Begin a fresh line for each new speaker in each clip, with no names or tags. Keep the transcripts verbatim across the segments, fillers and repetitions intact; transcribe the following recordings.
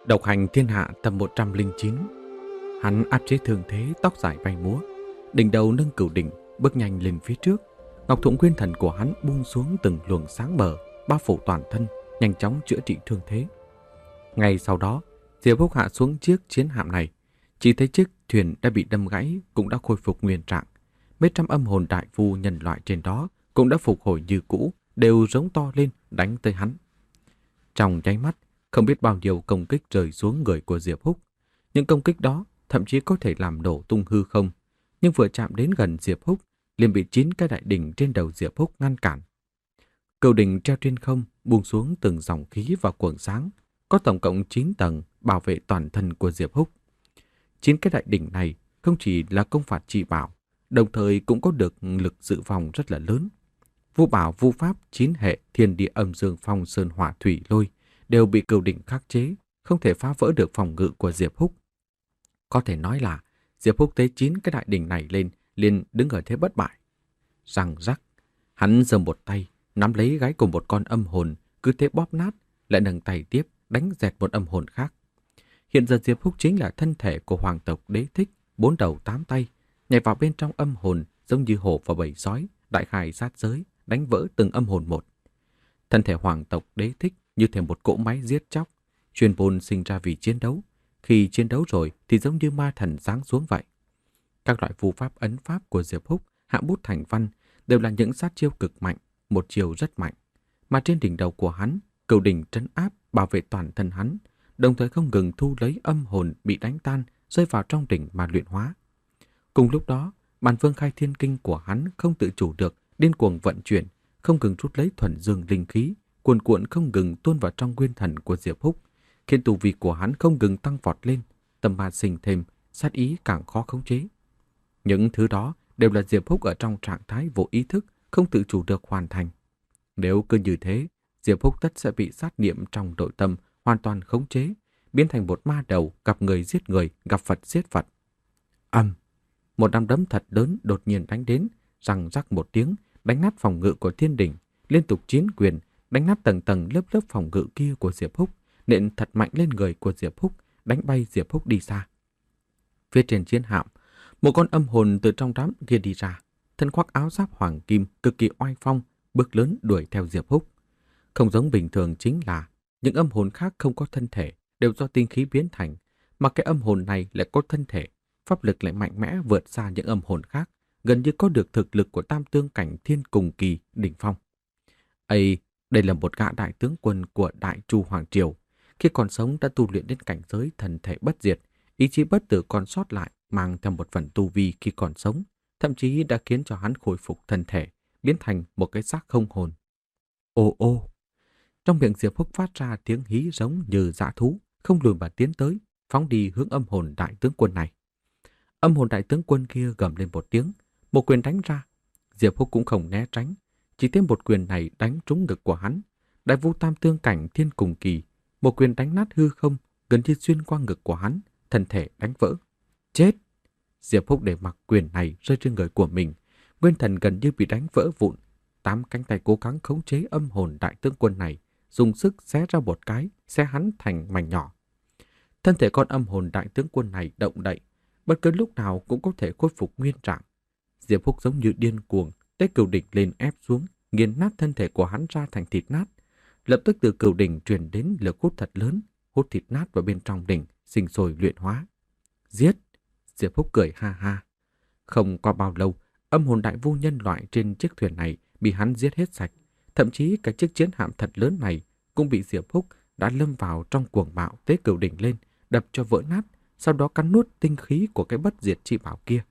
Độc hành thiên hạ tập một trăm lẻ chín. Hắn áp chế thương thế, tóc dài bay múa, đỉnh đầu nâng cửu đỉnh, bước nhanh lên phía trước. Ngọc thụng nguyên thần của hắn buông xuống từng luồng sáng mờ, bao phủ toàn thân, nhanh chóng chữa trị thương thế. Ngay sau đó, Diệp Húc hạ xuống chiếc chiến hạm này, chỉ thấy chiếc thuyền đã bị đâm gãy cũng đã khôi phục nguyên trạng. Mấy trăm âm hồn đại vu nhân loại trên đó cũng đã phục hồi như cũ, đều rống to lên đánh tới hắn. Trong nháy mắt, không biết bao nhiêu công kích rơi xuống người của Diệp Húc. Những công kích đó thậm chí có thể làm đổ tung hư không, nhưng vừa chạm đến gần Diệp Húc, liền bị chín cái đại đỉnh trên đầu Diệp Húc ngăn cản. Cửu đỉnh treo trên không, buông xuống từng dòng khí và cuồng sáng, có tổng cộng chín tầng bảo vệ toàn thân của Diệp Húc. Chín cái đại đỉnh này không chỉ là công phạt chỉ bảo, đồng thời cũng có được lực dự phòng rất là lớn. Vu bảo vu pháp chín hệ thiên địa âm dương phong sơn hỏa thủy lôi đều bị cửu đỉnh khắc chế, không thể phá vỡ được phòng ngự của Diệp Húc. Có thể nói là Diệp Húc tế chín cái đại đỉnh này lên, liền đứng ở thế bất bại. Răng rắc, hắn giơ một tay nắm lấy gáy của một con âm hồn, cứ thế bóp nát, lại nâng tay tiếp đánh dẹt một âm hồn khác. Hiện giờ Diệp Húc chính là thân thể của hoàng tộc Đế Thích, bốn đầu tám tay, nhảy vào bên trong âm hồn giống như hổ vào bầy sói, đại khai sát giới, đánh vỡ từng âm hồn một. Thân thể hoàng tộc Đế Thích như thể một cỗ máy giết chóc, chuyên môn sinh ra vì chiến đấu. Khi chiến đấu rồi thì giống như ma thần giáng xuống vậy. Các loại phù pháp ấn pháp của Diệp Húc hạ bút thành văn đều là những sát chiêu cực mạnh, một chiêu rất mạnh. Mà trên đỉnh đầu của hắn, cửu đỉnh trấn áp bảo vệ toàn thân hắn, đồng thời không ngừng thu lấy âm hồn bị đánh tan rơi vào trong đỉnh mà luyện hóa. Cùng lúc đó, bản vương khai thiên kinh của hắn không tự chủ được, điên cuồng vận chuyển, không ngừng rút lấy thuần dương linh khí, cuồn cuộn không ngừng tuôn vào trong nguyên thần của Diệp Húc, khiến tu vi của hắn không ngừng tăng vọt lên, tâm ma sinh thêm, sát ý càng khó khống chế. Những thứ đó đều là Diệp Húc ở trong trạng thái vô ý thức, không tự chủ được hoàn thành. Nếu cứ như thế, Diệp Húc tất sẽ bị sát niệm trong nội tâm hoàn toàn khống chế, biến thành một ma đầu gặp người giết người, gặp Phật giết Phật. Ầm, một nắm đấm thật lớn đột nhiên đánh đến, răng rắc một tiếng, đánh nát phòng ngự của thiên đỉnh, liên tục chiến quyền, đánh nát tầng tầng lớp lớp phòng ngự kia của Diệp Húc, nện thật mạnh lên người của Diệp Húc, đánh bay Diệp Húc đi xa. Phía trên chiến hạm, một con âm hồn từ trong đám kia đi ra, thân khoác áo giáp hoàng kim, cực kỳ oai phong, bước lớn đuổi theo Diệp Húc. Không giống bình thường chính là những âm hồn khác không có thân thể, đều do tinh khí biến thành, mà cái âm hồn này lại có thân thể, pháp lực lại mạnh mẽ vượt xa những âm hồn khác, gần như có được thực lực của tam tương cảnh thiên cùng kỳ đỉnh phong. Ây, đây là một gã đại tướng quân của Đại Chu Hoàng Triều, khi còn sống đã tu luyện đến cảnh giới thần thể bất diệt, ý chí bất tử còn sót lại, mang theo một phần tu vi khi còn sống, thậm chí đã khiến cho hắn khôi phục thân thể, biến thành một cái xác không hồn. Ô ô! Trong miệng Diệp Húc phát ra tiếng hí giống như dã thú, không lùi mà tiến tới, phóng đi hướng âm hồn đại tướng quân này. Âm hồn đại tướng quân kia gầm lên một tiếng, một quyền đánh ra. Diệp Húc cũng không né tránh, chỉ thêm một quyền này đánh trúng ngực của hắn. Đại vu tam tương cảnh thiên cùng kỳ, một quyền đánh nát hư không, gần như xuyên qua ngực của hắn, thân thể đánh vỡ. Chết! Diệp Húc để mặc quyền này rơi trên người của mình, nguyên thần gần như bị đánh vỡ vụn. Tám cánh tay cố gắng khống chế âm hồn đại tướng quân này, dùng sức xé ra một cái, xé hắn thành mảnh nhỏ. Thân thể con âm hồn đại tướng quân này động đậy, bất cứ lúc nào cũng có thể khôi phục nguyên trạng. Diệp Húc giống như điên cuồng, tế cửu đỉnh lên ép xuống, nghiền nát thân thể của hắn ra thành thịt nát. Lập tức từ cửu đỉnh truyền đến lực hút thật lớn, hút thịt nát vào bên trong đỉnh, sinh sôi luyện hóa. Giết! Diệp Húc cười ha ha. Không qua bao lâu, âm hồn đại vu nhân loại trên chiếc thuyền này bị hắn giết hết sạch. Thậm chí cả chiếc chiến hạm thật lớn này cũng bị Diệp Húc đã lâm vào trong cuồng bạo tế cửu đỉnh lên, đập cho vỡ nát, sau đó cắn nuốt tinh khí của cái bất diệt chi bảo kia.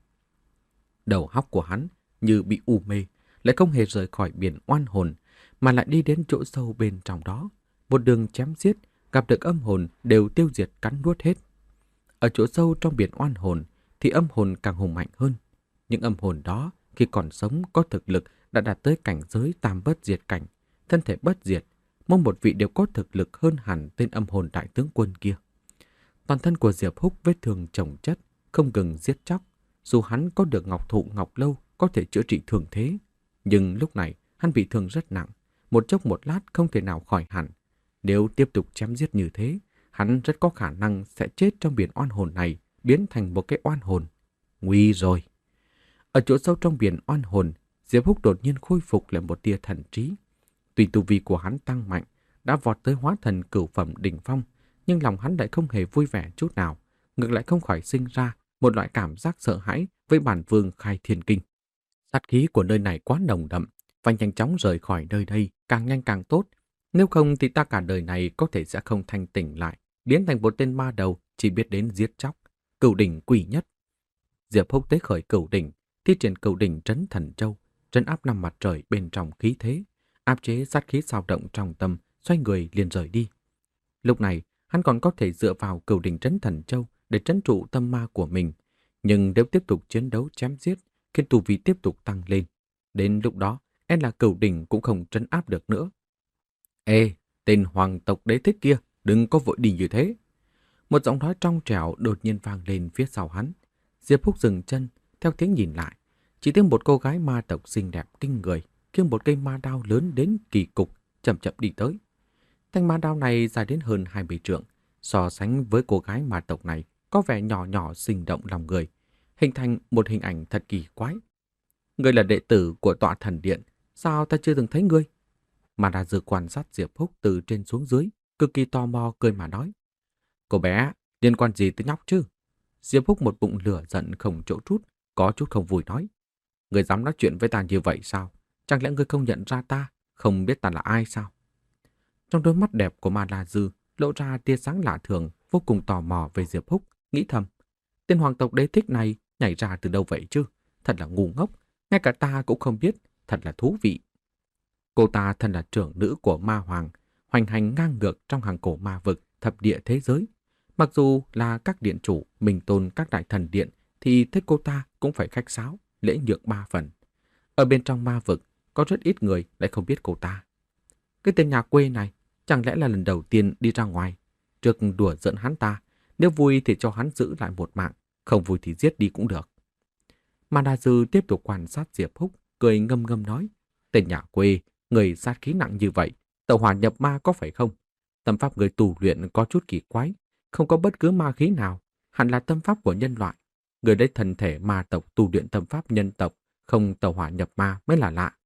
Đầu óc của hắn như bị u mê, lại không hề rời khỏi biển oan hồn, mà lại đi đến chỗ sâu bên trong đó. Một đường chém giết, gặp được âm hồn đều tiêu diệt cắn nuốt hết. Ở chỗ sâu trong biển oan hồn thì âm hồn càng hùng mạnh hơn. Những âm hồn đó khi còn sống có thực lực đã đạt tới cảnh giới tam bất diệt cảnh, thân thể bất diệt, mỗi một vị đều có thực lực hơn hẳn tên âm hồn đại tướng quân kia. Toàn thân của Diệp Húc vết thương chồng chất, không ngừng giết chóc. Dù hắn có được ngọc thụ ngọc lâu có thể chữa trị thương thế, nhưng lúc này hắn bị thương rất nặng, một chốc một lát không thể nào khỏi hẳn. Nếu tiếp tục chém giết như thế, hắn rất có khả năng sẽ chết trong biển oan hồn này, biến thành một cái oan hồn. Nguy rồi! Ở chỗ sâu trong biển oan hồn, Diệp Húc đột nhiên khôi phục lại một tia thần trí. Tuy tu vi của hắn tăng mạnh, đã vọt tới hóa thần cửu phẩm đỉnh phong, nhưng lòng hắn lại không hề vui vẻ chút nào, ngược lại không khỏi sinh ra một loại cảm giác sợ hãi với bản vương khai thiên kinh. Sát khí của nơi này quá nồng đậm, phải nhanh chóng rời khỏi nơi đây, càng nhanh càng tốt. Nếu không thì ta cả đời này có thể sẽ không thanh tỉnh lại, biến thành một tên ma đầu chỉ biết đến giết chóc. Cửu đỉnh quỷ nhất. Diệp Húc tế khởi cửu đỉnh, thi triển cửu đỉnh trấn thần châu, trấn áp năm mặt trời bên trong khí thế, áp chế sát khí dao động trong tâm, xoay người liền rời đi. Lúc này, hắn còn có thể dựa vào cửu đỉnh trấn thần châu để trấn trụ tâm ma của mình, nhưng nếu tiếp tục chiến đấu chém giết, khiến tu vi tiếp tục tăng lên, đến lúc đó, e là cửu đỉnh cũng không trấn áp được nữa. Ê, tên hoàng tộc đế thích kia, đừng có vội đi như thế. Một giọng nói trong trẻo đột nhiên vang lên phía sau hắn. Diệp Húc dừng chân, theo tiếng nhìn lại, chỉ thấy một cô gái ma tộc xinh đẹp kinh người, khiêng một cây ma đao lớn đến kỳ cục, chậm chậm đi tới. Thanh ma đao này dài đến hơn hai mươi trượng, so sánh với cô gái ma tộc này, có vẻ nhỏ nhỏ sinh động lòng người, hình thành một hình ảnh thật kỳ quái. Ngươi là đệ tử của tọa thần điện, sao ta chưa từng thấy ngươi? Mà đã dự quan sát Diệp Húc từ trên xuống dưới, cực kỳ tò mò cười mà nói. Cô bé, liên quan gì tới nhóc chứ? Diệp Húc một bụng lửa giận không chỗ trút, có chút không vui nói. Ngươi dám nói chuyện với ta như vậy sao? Chẳng lẽ ngươi không nhận ra ta, không biết ta là ai sao? Trong đôi mắt đẹp của Ma La Dư lộ ra tia sáng lạ thường, vô cùng tò mò về Diệp Húc, nghĩ thầm. Tên hoàng tộc đế thích này nhảy ra từ đâu vậy chứ? Thật là ngu ngốc, ngay cả ta cũng không biết, thật là thú vị. Cô ta thân là trưởng nữ của ma hoàng, hoành hành ngang ngược trong hàng cổ ma vực, thập địa thế giới. Mặc dù là các điện chủ, mình tôn các đại thần điện, thì thích cô ta cũng phải khách sáo, lễ nhượng ba phần. Ở bên trong ma vực, có rất ít người lại không biết cô ta. Cái tên nhà quê này, chẳng lẽ là lần đầu tiên đi ra ngoài? Trước đùa giỡn hắn ta, nếu vui thì cho hắn giữ lại một mạng, không vui thì giết đi cũng được. Mà Đa Dư tiếp tục quan sát Diệp Húc, cười ngâm ngâm nói. Tên nhà quê, người sát khí nặng như vậy, tẩu hỏa nhập ma có phải không? Tâm pháp người tù luyện có chút kỳ quái, không có bất cứ ma khí nào, hẳn là tâm pháp của nhân loại. Người đấy thần thể ma tộc tu luyện tâm pháp nhân tộc, không tẩu hỏa nhập ma mới là lạ.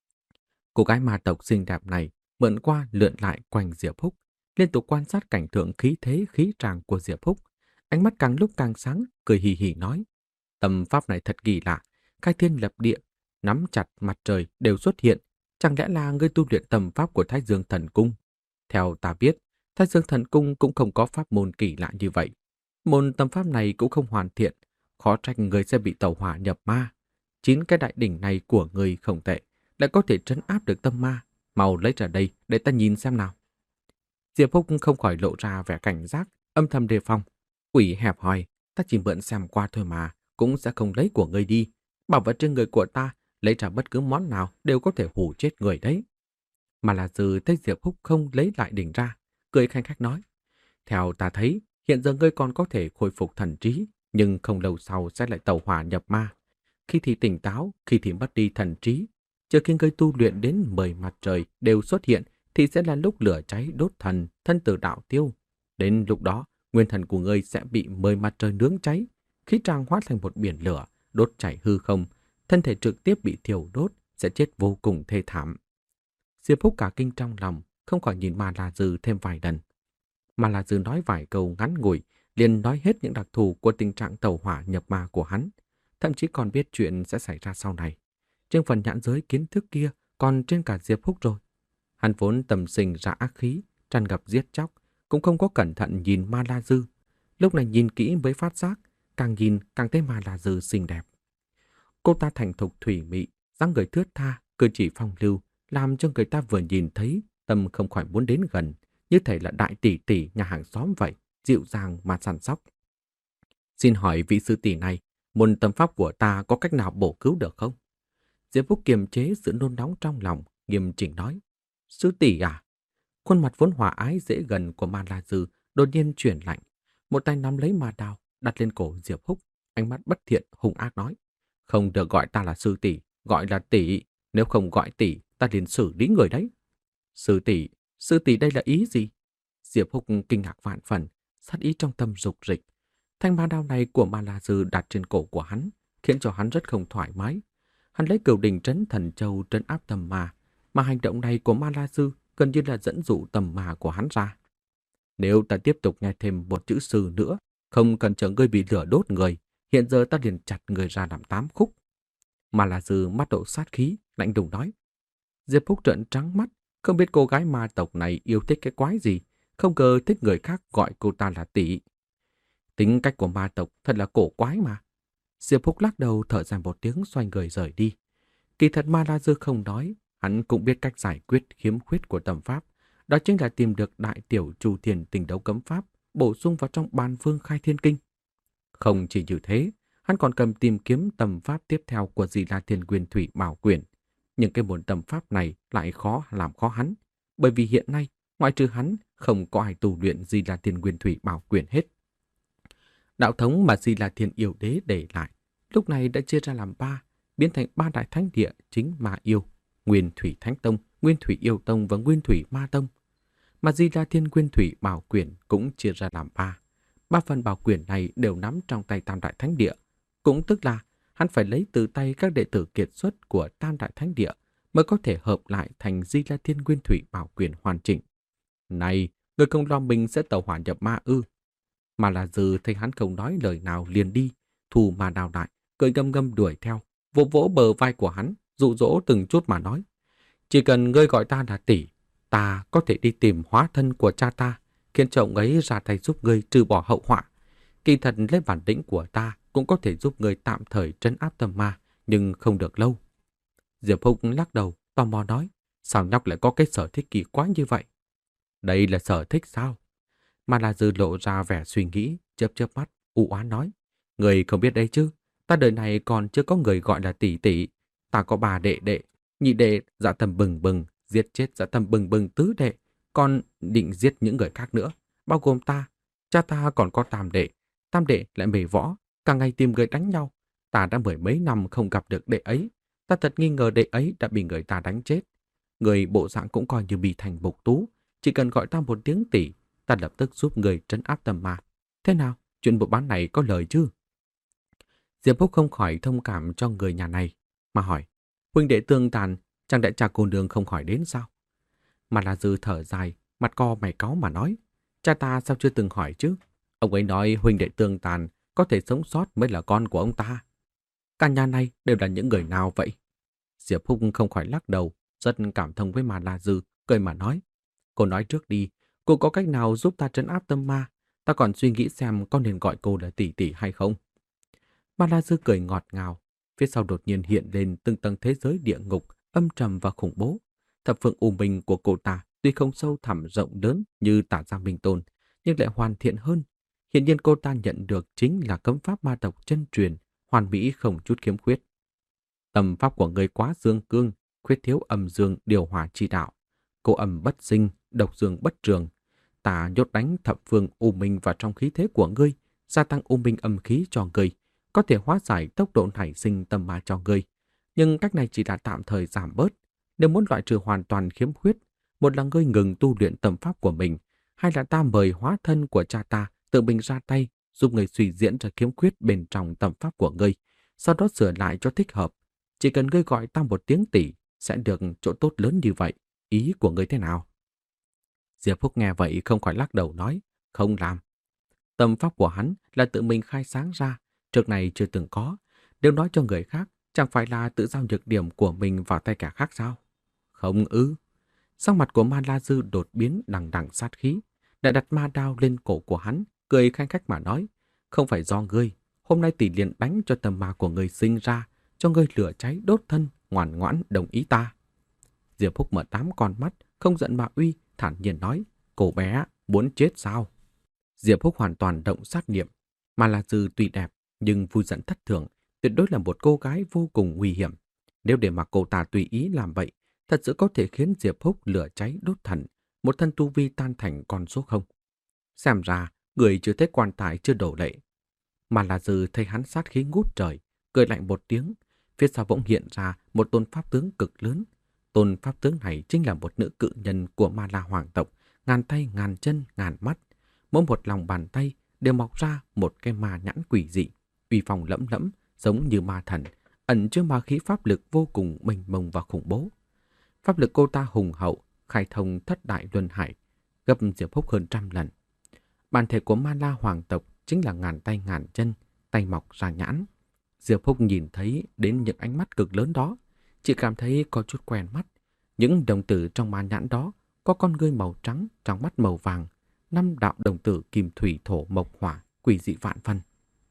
Cô gái ma tộc xinh đẹp này mượn qua lượn lại quanh Diệp Húc, liên tục quan sát cảnh tượng khí thế khí tràng của Diệp Húc. Ánh mắt càng lúc càng sáng, cười hì hì nói. Tâm pháp này thật kỳ lạ, khai thiên lập địa, nắm chặt mặt trời đều xuất hiện. Chẳng lẽ là ngươi tu luyện tâm pháp của Thái Dương Thần Cung? Theo ta biết, Thái Dương Thần Cung cũng không có pháp môn kỳ lạ như vậy. Môn tâm pháp này cũng không hoàn thiện, khó trách người sẽ bị tẩu hỏa nhập ma. Chín cái đại đỉnh này của người không tệ, lại có thể trấn áp được tâm ma. Mau lấy ra đây để ta nhìn xem nào. Diệp Húc không khỏi lộ ra vẻ cảnh giác, âm thầm đề phòng. Quỷ hẹp hòi, ta chỉ mượn xem qua thôi mà, cũng sẽ không lấy của ngươi đi. Bảo vật trên người của ta, lấy ra bất cứ món nào đều có thể hù chết người đấy. Mà là Dư thấy Diệp Húc không lấy lại đỉnh ra, cười khanh khách nói. Theo ta thấy, hiện giờ ngươi còn có thể khôi phục thần trí, nhưng không lâu sau sẽ lại tẩu hỏa nhập ma. Khi thì tỉnh táo, khi thì mất đi thần trí. Chờ khi ngươi tu luyện đến mười mặt trời đều xuất hiện, thì sẽ là lúc lửa cháy đốt thần, thân tử đạo tiêu. Đến lúc đó, nguyên thần của ngươi sẽ bị mười mặt trời nướng cháy, khí tràng hóa thành một biển lửa, đốt chảy hư không, thân thể trực tiếp bị thiêu đốt, sẽ chết vô cùng thê thảm. Diệp Húc cả kinh trong lòng, không khỏi nhìn Ma La Dư thêm vài lần. Ma La Dư nói vài câu ngắn ngủi, liền nói hết những đặc thù của tình trạng tẩu hỏa nhập ma của hắn, thậm chí còn biết chuyện sẽ xảy ra sau này. Trên phần nhãn giới kiến thức kia còn trên cả Diệp Húc rồi. Hắn vốn tầm sinh ra ác khí, tràn ngập giết chóc, cũng không có cẩn thận nhìn Ma La Dư. Lúc này nhìn kỹ mới phát giác, càng nhìn càng thấy Ma La Dư xinh đẹp. Cô ta thành thục thủy mị, dáng người thướt tha, cử chỉ phong lưu, làm cho người ta vừa nhìn thấy tâm không khỏi muốn đến gần, như thể là đại tỷ tỷ nhà hàng xóm vậy, dịu dàng mà săn sóc. Xin hỏi vị sư tỷ này, môn tâm pháp của ta có cách nào bổ cứu được không? Diệp Húc kiềm chế sự nôn nóng trong lòng, nghiêm chỉnh nói. Sư tỷ à? Khuôn mặt vốn hòa ái dễ gần của Ma La Dư đột nhiên chuyển lạnh, một tay nắm lấy ma đao đặt lên cổ Diệp Húc, ánh mắt bất thiện hung ác nói: không được gọi ta là sư tỷ, gọi là tỷ, nếu không gọi tỷ, ta liền xử lý người đấy. Sư tỷ, sư tỷ đây là ý gì? Diệp Húc kinh ngạc vạn phần, sát ý trong tâm dục dịch. Thanh ma đao này của Ma La Dư đặt trên cổ của hắn, khiến cho hắn rất không thoải mái. Hắn lấy cửu đình trấn thần châu trấn áp tầm ma, mà hành động này của Ma La Dư gần như là dẫn dụ tầm ma của hắn ra. Nếu ta tiếp tục nghe thêm một chữ sư nữa, không cần chờ ngươi bị lửa đốt người, hiện giờ ta liền chặt người ra làm tám khúc. Ma La Dư mắt độ sát khí, lạnh lùng nói. Diệp Húc trợn trắng mắt, không biết cô gái ma tộc này yêu thích cái quái gì, không ngờ thích người khác gọi cô ta là tỷ. Tính cách của ma tộc thật là cổ quái mà. Diệp Húc lắc đầu thở dài một tiếng, xoay người rời đi. Kỳ thật Ma La Dư không nói, hắn cũng biết cách giải quyết khiếm khuyết của tầm pháp. Đó chính là tìm được đại tiểu Chu Thiên Tình Đấu Cấm Pháp, bổ sung vào trong Bàn Vương Khai Thiên Kinh. Không chỉ như thế, hắn còn cầm tìm kiếm tầm pháp tiếp theo của Di La Thiên Nguyên Thủy Bảo Quyển. Nhưng cái môn tầm pháp này lại khó làm khó hắn, bởi vì hiện nay, ngoại trừ hắn, không có ai tu luyện Di La Thiên Nguyên Thủy Bảo Quyển hết. Đạo thống mà Di La Thiên Yêu Đế để lại, lúc này đã chia ra làm ba, biến thành ba đại thánh địa chính Ma Yêu, Nguyên Thủy Thánh Tông, Nguyên Thủy Yêu Tông và Nguyên Thủy Ma Tông. Mà Di La Thiên Nguyên Thủy Bảo Quyển cũng chia ra làm ba. Ba phần bảo quyển này đều nắm trong tay Tam Đại Thánh Địa, cũng tức là hắn phải lấy từ tay các đệ tử kiệt xuất của Tam Đại Thánh Địa mới có thể hợp lại thành Di La Thiên Nguyên Thủy Bảo Quyển hoàn chỉnh. Này, người không lo mình sẽ tẩu hỏa nhập ma ư? Mà là Dư thấy hắn không nói lời nào liền đi, thu mà đào đại, cười ngâm ngâm đuổi theo, vỗ vỗ bờ vai của hắn, dụ dỗ từng chút mà nói. Chỉ cần ngươi gọi ta là tỷ, ta có thể đi tìm hóa thân của cha ta, khiến chồng ấy ra tay giúp ngươi trừ bỏ hậu họa. Kỳ thật lấy bản lĩnh của ta cũng có thể giúp ngươi tạm thời trấn áp tâm ma, nhưng không được lâu. Diệp Húc lắc đầu, tò mò nói, sao nhóc lại có cái sở thích kỳ quái như vậy? Đây là sở thích sao? Mà là Dư lộ ra vẻ suy nghĩ, chớp chớp mắt, u oán nói, người không biết đây chứ, ta đời này còn chưa có người gọi là tỷ tỷ, ta có bà đệ đệ, nhị đệ dạ tâm bừng bừng, giết chết dạ tâm bừng bừng tứ đệ, còn định giết những người khác nữa, bao gồm ta. Cha ta còn có tam đệ, tam đệ lại mê võ, cả ngày tìm người đánh nhau. Ta đã mười mấy năm không gặp được đệ ấy, ta thật nghi ngờ đệ ấy đã bị người ta đánh chết. Người bộ dạng cũng coi như bị thành bục tú, chỉ cần gọi ta một tiếng tỷ, ta lập tức giúp người trấn áp tâm ma. Thế nào, chuyện buôn bán này có lời chứ? Diệp Húc không khỏi thông cảm cho người nhà này, mà hỏi, huynh đệ tương tàn, chẳng đại cha cô nương không khỏi đến sao? Mà là Dư thở dài, mặt co mày cáu mà nói, cha ta sao chưa từng hỏi chứ? Ông ấy nói huynh đệ tương tàn có thể sống sót mới là con của ông ta. Cả nhà này đều là những người nào vậy? Diệp Húc không khỏi lắc đầu, rất cảm thông với Mà La Dư, cười mà nói, cô nói trước đi, cô có cách nào giúp ta trấn áp tâm ma? Ta còn suy nghĩ xem có nên gọi cô là tỷ tỷ hay không. Mà La Dư cười ngọt ngào, phía sau đột nhiên hiện lên từng tầng thế giới địa ngục, âm trầm và khủng bố. Thập phương u minh của cô ta tuy không sâu thẳm rộng lớn như Tả Gia Minh Tôn, nhưng lại hoàn thiện hơn. Hiện nhiên cô ta nhận được chính là cấm pháp ma tộc chân truyền, hoàn mỹ không chút khiếm khuyết. Tầm pháp của người quá dương cương, khuyết thiếu âm dương điều hòa chi đạo. Cô âm bất sinh, độc dương bất trường. Ta nhốt đánh thập phương u minh vào trong khí thế của ngươi, gia tăng u minh âm khí cho ngươi, có thể hóa giải tốc độ nảy sinh tâm ma cho ngươi. Nhưng cách này chỉ là tạm thời giảm bớt. Nếu muốn loại trừ hoàn toàn khiếm khuyết, một là ngươi ngừng tu luyện tầm pháp của mình, hai là ta mời hóa thân của cha ta tự mình ra tay, giúp người suy diễn ra khiếm khuyết bên trong tầm pháp của ngươi, sau đó sửa lại cho thích hợp. Chỉ cần ngươi gọi ta một tiếng tỷ, sẽ được chỗ tốt lớn như vậy. Ý của ngươi thế nào? Diệp Húc nghe vậy không khỏi lắc đầu nói, không làm. Tầm pháp của hắn là tự mình khai sáng ra, trước này chưa từng có. Nếu nói cho người khác, chẳng phải là tự giao nhược điểm của mình vào tay kẻ khác sao? Không ư. Sắc mặt của Ma La Dư đột biến đằng đằng sát khí, đã đặt ma đao lên cổ của hắn, cười khanh khách mà nói, không phải do ngươi, hôm nay tỷ liền đánh cho tầm ma của ngươi sinh ra, cho ngươi lửa cháy đốt thân, ngoan ngoãn đồng ý ta. Diệp Húc mở tám con mắt, không giận mà uy, thản nhiên nói, cô bé, muốn chết sao? Diệp Húc hoàn toàn động sát niệm, Ma La Dư tuy đẹp, nhưng vui giận thất thường, tuyệt đối là một cô gái vô cùng nguy hiểm. Nếu để mặc cô ta tùy ý làm vậy, thật sự có thể khiến Diệp Húc lửa cháy đốt thần, một thân tu vi tan thành con số không. Xem ra, người chưa thấy quan tài chưa đổ lệ. Mà là Dư thấy hắn sát khí ngút trời, cười lạnh một tiếng, phía sau bỗng hiện ra một tôn pháp tướng cực lớn. Tôn pháp tướng này chính là một nữ cự nhân của Ma La hoàng tộc, ngàn tay, ngàn chân, ngàn mắt. Mỗi một lòng bàn tay đều mọc ra một cái ma nhãn quỷ dị, uy phong lẫm lẫm, giống như ma thần, ẩn chứa ma khí pháp lực vô cùng mênh mông và khủng bố. Pháp lực cô ta hùng hậu, khai thông thất đại luân hải, gấp Diệp Húc hơn trăm lần. Bản thể của Ma La hoàng tộc chính là ngàn tay ngàn chân, tay mọc ra nhãn. Diệp Húc nhìn thấy đến những ánh mắt cực lớn đó, chỉ cảm thấy có chút quen mắt. Những đồng tử trong ma nhãn đó có con ngươi màu trắng, trong mắt màu vàng, năm đạo đồng tử kim thủy thổ mộc hỏa, quỷ dị vạn phân.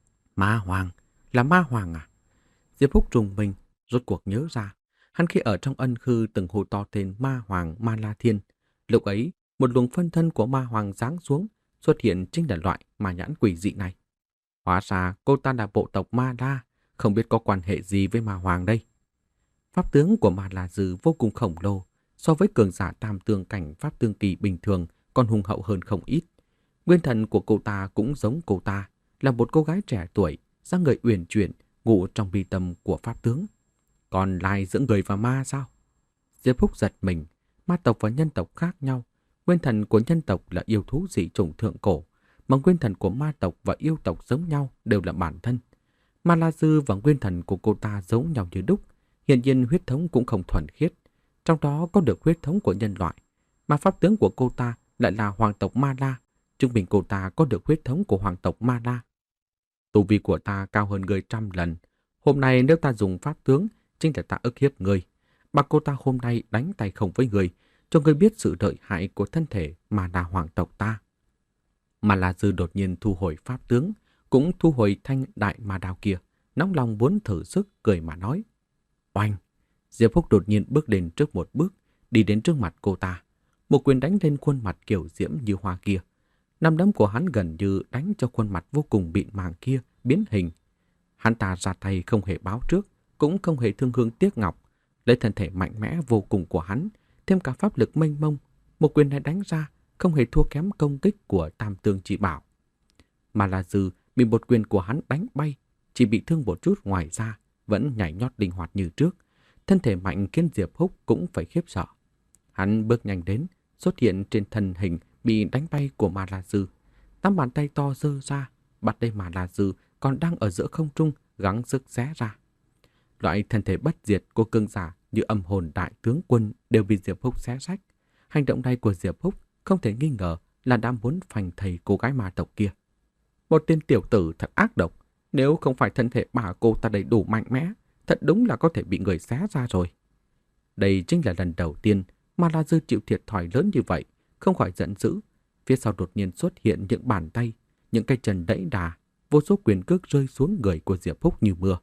Ma Hoàng, là Ma Hoàng à? Diệp Húc trùng mình, rốt cuộc nhớ ra. Hắn khi ở trong ân khư từng hô to tên Ma Hoàng Ma La Thiên. Lúc ấy, một luồng phân thân của Ma Hoàng giáng xuống, xuất hiện chính là loại ma nhãn quỷ dị này. Hóa ra cô ta là bộ tộc Ma La, không biết có quan hệ gì với Ma Hoàng đây. Pháp tướng của Ma La Dư vô cùng khổng lồ, so với cường giả tam tương cảnh pháp tương kỳ bình thường còn hùng hậu hơn không ít. Nguyên thần của cô ta cũng giống cô ta, là một cô gái trẻ tuổi, dáng người uyển chuyển, ngủ trong bi tâm của pháp tướng. Còn lại giữa người và ma sao? Diệp Húc giật mình, ma tộc và nhân tộc khác nhau. Nguyên thần của nhân tộc là yêu thú dị chủng thượng cổ, mà nguyên thần của ma tộc và yêu tộc giống nhau, đều là bản thân. Ma La Dư và nguyên thần của cô ta giống nhau như đúc, hiện nhiên huyết thống cũng không thuần khiết, trong đó có được huyết thống của nhân loại, mà pháp tướng của cô ta lại là hoàng tộc Ma La, chứng minh cô ta có được huyết thống của hoàng tộc Ma La. Tu vi của ta cao hơn người trăm lần, hôm nay nếu ta dùng pháp tướng, chính là ta ức hiếp người. Bà cô ta hôm nay đánh tay không với người, cho người biết sự lợi hại của thân thể mà là hoàng tộc ta. Mà La Dư đột nhiên thu hồi pháp tướng, cũng thu hồi thanh đại ma đao kia, nóng lòng muốn thử sức, cười mà nói. Oanh! Diệp Húc đột nhiên bước đến trước một bước, đi đến trước mặt cô ta. Một quyền đánh lên khuôn mặt kiểu diễm như hoa kia. Nắm đấm của hắn gần như đánh cho khuôn mặt vô cùng mịn màng kia biến hình. Hắn ta ra tay không hề báo trước, cũng không hề thương hương tiếc ngọc, lấy thân thể mạnh mẽ vô cùng của hắn, thêm cả pháp lực mênh mông, một quyền này đánh ra không hề thua kém công kích của Tam Tương Chỉ Bảo. Mà La Dư bị một quyền của hắn đánh bay, chỉ bị thương một chút, ngoài ra vẫn nhảy nhót linh hoạt như trước. Thân thể mạnh khiến Diệp Húc cũng phải khiếp sợ. Hắn bước nhanh đến, xuất hiện trên thân hình bị đánh bay của Ma La Dư. Tám bàn tay to giơ ra, bắt lấy Ma La Dư còn đang ở giữa không trung, gắng sức xé ra. Loại thân thể bất diệt của cường giả như âm hồn đại tướng quân đều bị Diệp Húc xé rách. Hành động này của Diệp Húc không thể nghi ngờ là đã muốn phanh thầy cô gái ma tộc kia. Một tên tiểu tử thật ác độc, nếu không phải thân thể bà cô ta đầy đủ mạnh mẽ, thật đúng là có thể bị người xé ra rồi. Đây chính là lần đầu tiên mà La Dư chịu thiệt thòi lớn như vậy, không khỏi giận dữ. Phía sau đột nhiên xuất hiện những bàn tay, những cái chân đẫy đà, vô số quyền cước rơi xuống người của Diệp Húc như mưa.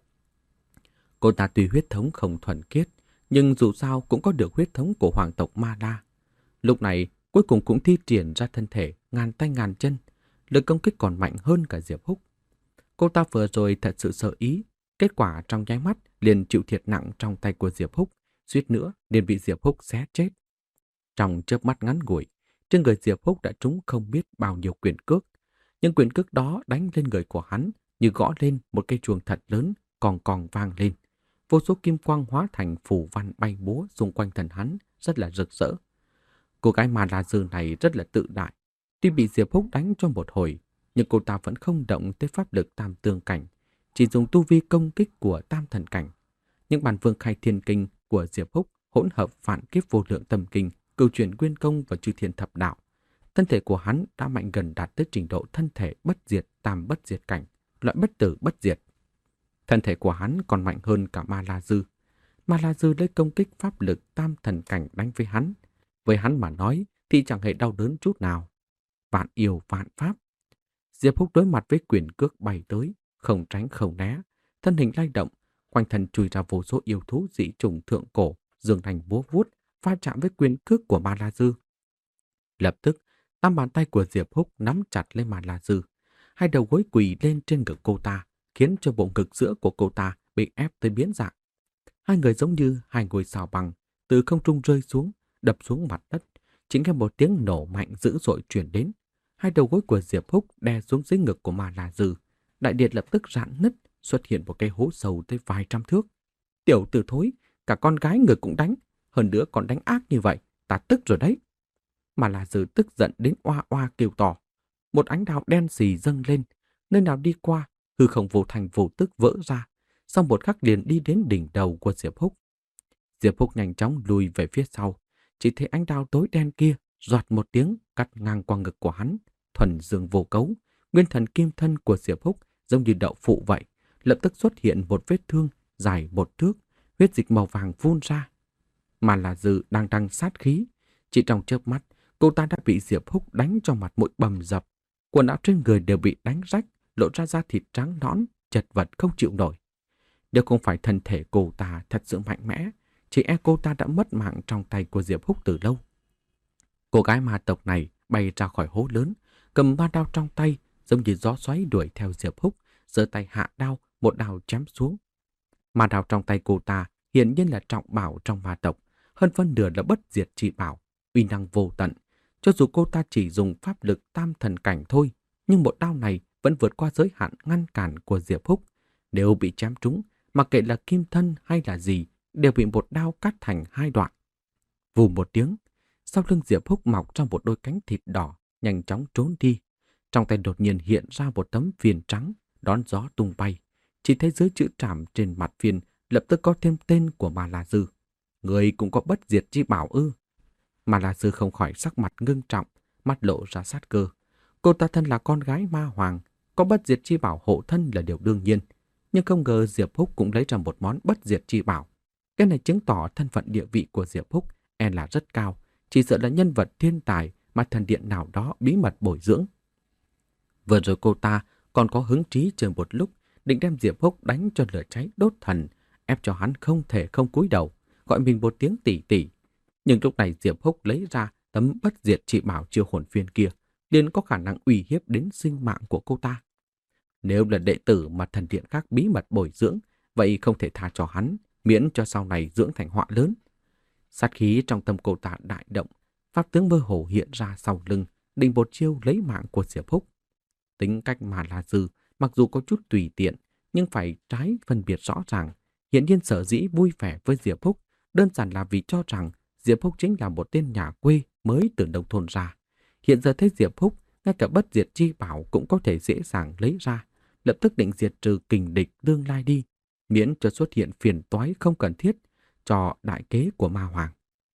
Cô ta tuy huyết thống không thuần khiết, nhưng dù sao cũng có được huyết thống của hoàng tộc Ma La. Lúc này, cuối cùng cũng thi triển ra thân thể ngàn tay ngàn chân, lực công kích còn mạnh hơn cả Diệp Húc. Cô ta vừa rồi thật sự sợ ý, kết quả trong nháy mắt liền chịu thiệt nặng trong tay của Diệp Húc, suýt nữa liền bị Diệp Húc xé chết. Trong chớp mắt ngắn ngủi, trên người Diệp Húc đã trúng không biết bao nhiêu quyền cước. Những quyền cước đó đánh lên người của hắn như gõ lên một cây chuông thật lớn, còng còng vang lên. Vô số kim quang hóa thành phù văn bay múa xung quanh thân hắn, rất là rực rỡ. Cô gái Ma La Dư này rất là tự đại. Tuy bị Diệp Húc đánh cho một hồi, nhưng cô ta vẫn không động tới pháp lực tam tương cảnh, chỉ dùng tu vi công kích của tam thần cảnh. Những bản vương khai thiên kinh của Diệp Húc hỗn hợp vạn kiếp vô lượng tâm kinh, cửu chuyển nguyên công và chư thiên thập đạo. Thân thể của hắn đã mạnh gần đạt tới trình độ thân thể bất diệt tam bất diệt cảnh, loại bất tử bất diệt. Thân thể của hắn còn mạnh hơn cả Ma La Dư. Ma La Dư lấy công kích pháp lực tam thần cảnh đánh với hắn. Với hắn mà nói thì chẳng hề đau đớn chút nào. Vạn yêu vạn pháp. Diệp Húc đối mặt với quyền cước bay tới, không tránh không né, thân hình lay động, quanh thân chui ra vô số yêu thú dị trùng thượng cổ, dương nanh búa vuốt, va chạm với quyền cước của Ma La Dư. Lập tức, tam bàn tay của Diệp Húc nắm chặt lấy Ma La Dư, hai đầu gối quỳ lên trên ngực cô ta, khiến cho bộ ngực giữa của cô ta bị ép tới biến dạng. Hai người giống như hai ngôi sao băng từ không trung rơi xuống, đập xuống mặt đất, chính nghe một tiếng nổ mạnh dữ dội truyền đến. Hai đầu gối của Diệp Húc đè xuống dưới ngực của Ma La Dư, đại điện lập tức rạn nứt, xuất hiện một cái hố sâu tới vài trăm thước. Tiểu tử thối, cả con gái người cũng đánh, hơn nữa còn đánh ác như vậy, ta tức rồi đấy. Mà là Dư tức giận đến oa oa kêu to. Một ánh đao đen xì dâng lên, nơi nào đi qua, hư không vô thành vô tức vỡ ra, sau một khắc liền đi đến đỉnh đầu của Diệp Húc. Diệp Húc nhanh chóng lùi về phía sau, chỉ thấy ánh đao tối đen kia giọt một tiếng cắt ngang qua ngực của hắn, thuần dương vô cấu, nguyên thần kim thân của Diệp Húc giống như đậu phụ vậy, lập tức xuất hiện một vết thương dài một thước, huyết dịch màu vàng phun ra. Mà là Dư đang tăng sát khí, chỉ trong chớp mắt, cô ta đã bị Diệp Húc đánh cho mặt mũi bầm dập, quần áo trên người đều bị đánh rách, lộ ra da thịt trắng nõn, chật vật không chịu nổi. Nếu không phải thân thể cô ta thật sự mạnh mẽ, chỉ e cô ta đã mất mạng trong tay của Diệp Húc từ lâu. Cô gái ma tộc này bay ra khỏi hố lớn, cầm ba đao trong tay, giống như gió xoáy đuổi theo Diệp Húc, giơ tay hạ đao, một đao chém xuống. Ma đao trong tay cô ta hiển nhiên là trọng bảo trong ma tộc, hơn phân nửa là bất diệt chi bảo, uy năng vô tận. Cho dù cô ta chỉ dùng pháp lực tam thần cảnh thôi, nhưng một đao này vẫn vượt qua giới hạn ngăn cản của Diệp Húc. Nếu bị chém trúng, mặc kệ là kim thân hay là gì, đều bị một đao cắt thành hai đoạn. Vù một tiếng, sau lưng Diệp Húc mọc ra một đôi cánh thịt đỏ, nhanh chóng trốn đi. Trong tay đột nhiên hiện ra một tấm phiên trắng, đón gió tung bay. Chỉ thấy dưới chữ trảm trên mặt phiên lập tức có thêm tên của Ma La Dư. Người cũng có bất diệt chi bảo ư? Ma La Dư không khỏi sắc mặt ngưng trọng, mắt lộ ra sát cơ. Cô ta thân là con gái ma hoàng, có bất diệt chi bảo hộ thân là điều đương nhiên. Nhưng không ngờ Diệp Húc cũng lấy ra một món bất diệt chi bảo. Cái này chứng tỏ thân phận địa vị của Diệp Húc e là rất cao, chỉ sợ là nhân vật thiên tài mà thần điện nào đó bí mật bồi dưỡng. Vừa rồi cô ta còn có hứng trí chơi một lúc, định đem Diệp Húc đánh cho lửa cháy đốt thần, ép cho hắn không thể không cúi đầu, gọi mình một tiếng tỷ tỷ. Nhưng lúc này Diệp Húc lấy ra tấm bất diệt chỉ bảo chiêu hồn phiên kia, liền có khả năng uy hiếp đến sinh mạng của cô ta. Nếu là đệ tử mà thần điện khác bí mật bồi dưỡng, vậy không thể tha cho hắn, miễn cho sau này dưỡng thành họa lớn. Sát khí trong tâm cô ta đại động, pháp tướng mơ hồ hiện ra sau lưng, định một chiêu lấy mạng của Diệp Húc. Tính cách Ma La Dư mặc dù có chút tùy tiện, nhưng phải trái phân biệt rõ ràng. Hiện nhiên sở dĩ vui vẻ với Diệp Húc, đơn giản là vì cho rằng Diệp Húc chính là một tên nhà quê mới từ nông thôn ra. Hiện giờ thấy Diệp Húc, ngay cả bất diệt chi bảo cũng có thể dễ dàng lấy ra, lập tức định diệt trừ kình địch tương lai đi, miễn cho xuất hiện phiền toái không cần thiết cho đại kế của ma hoàng.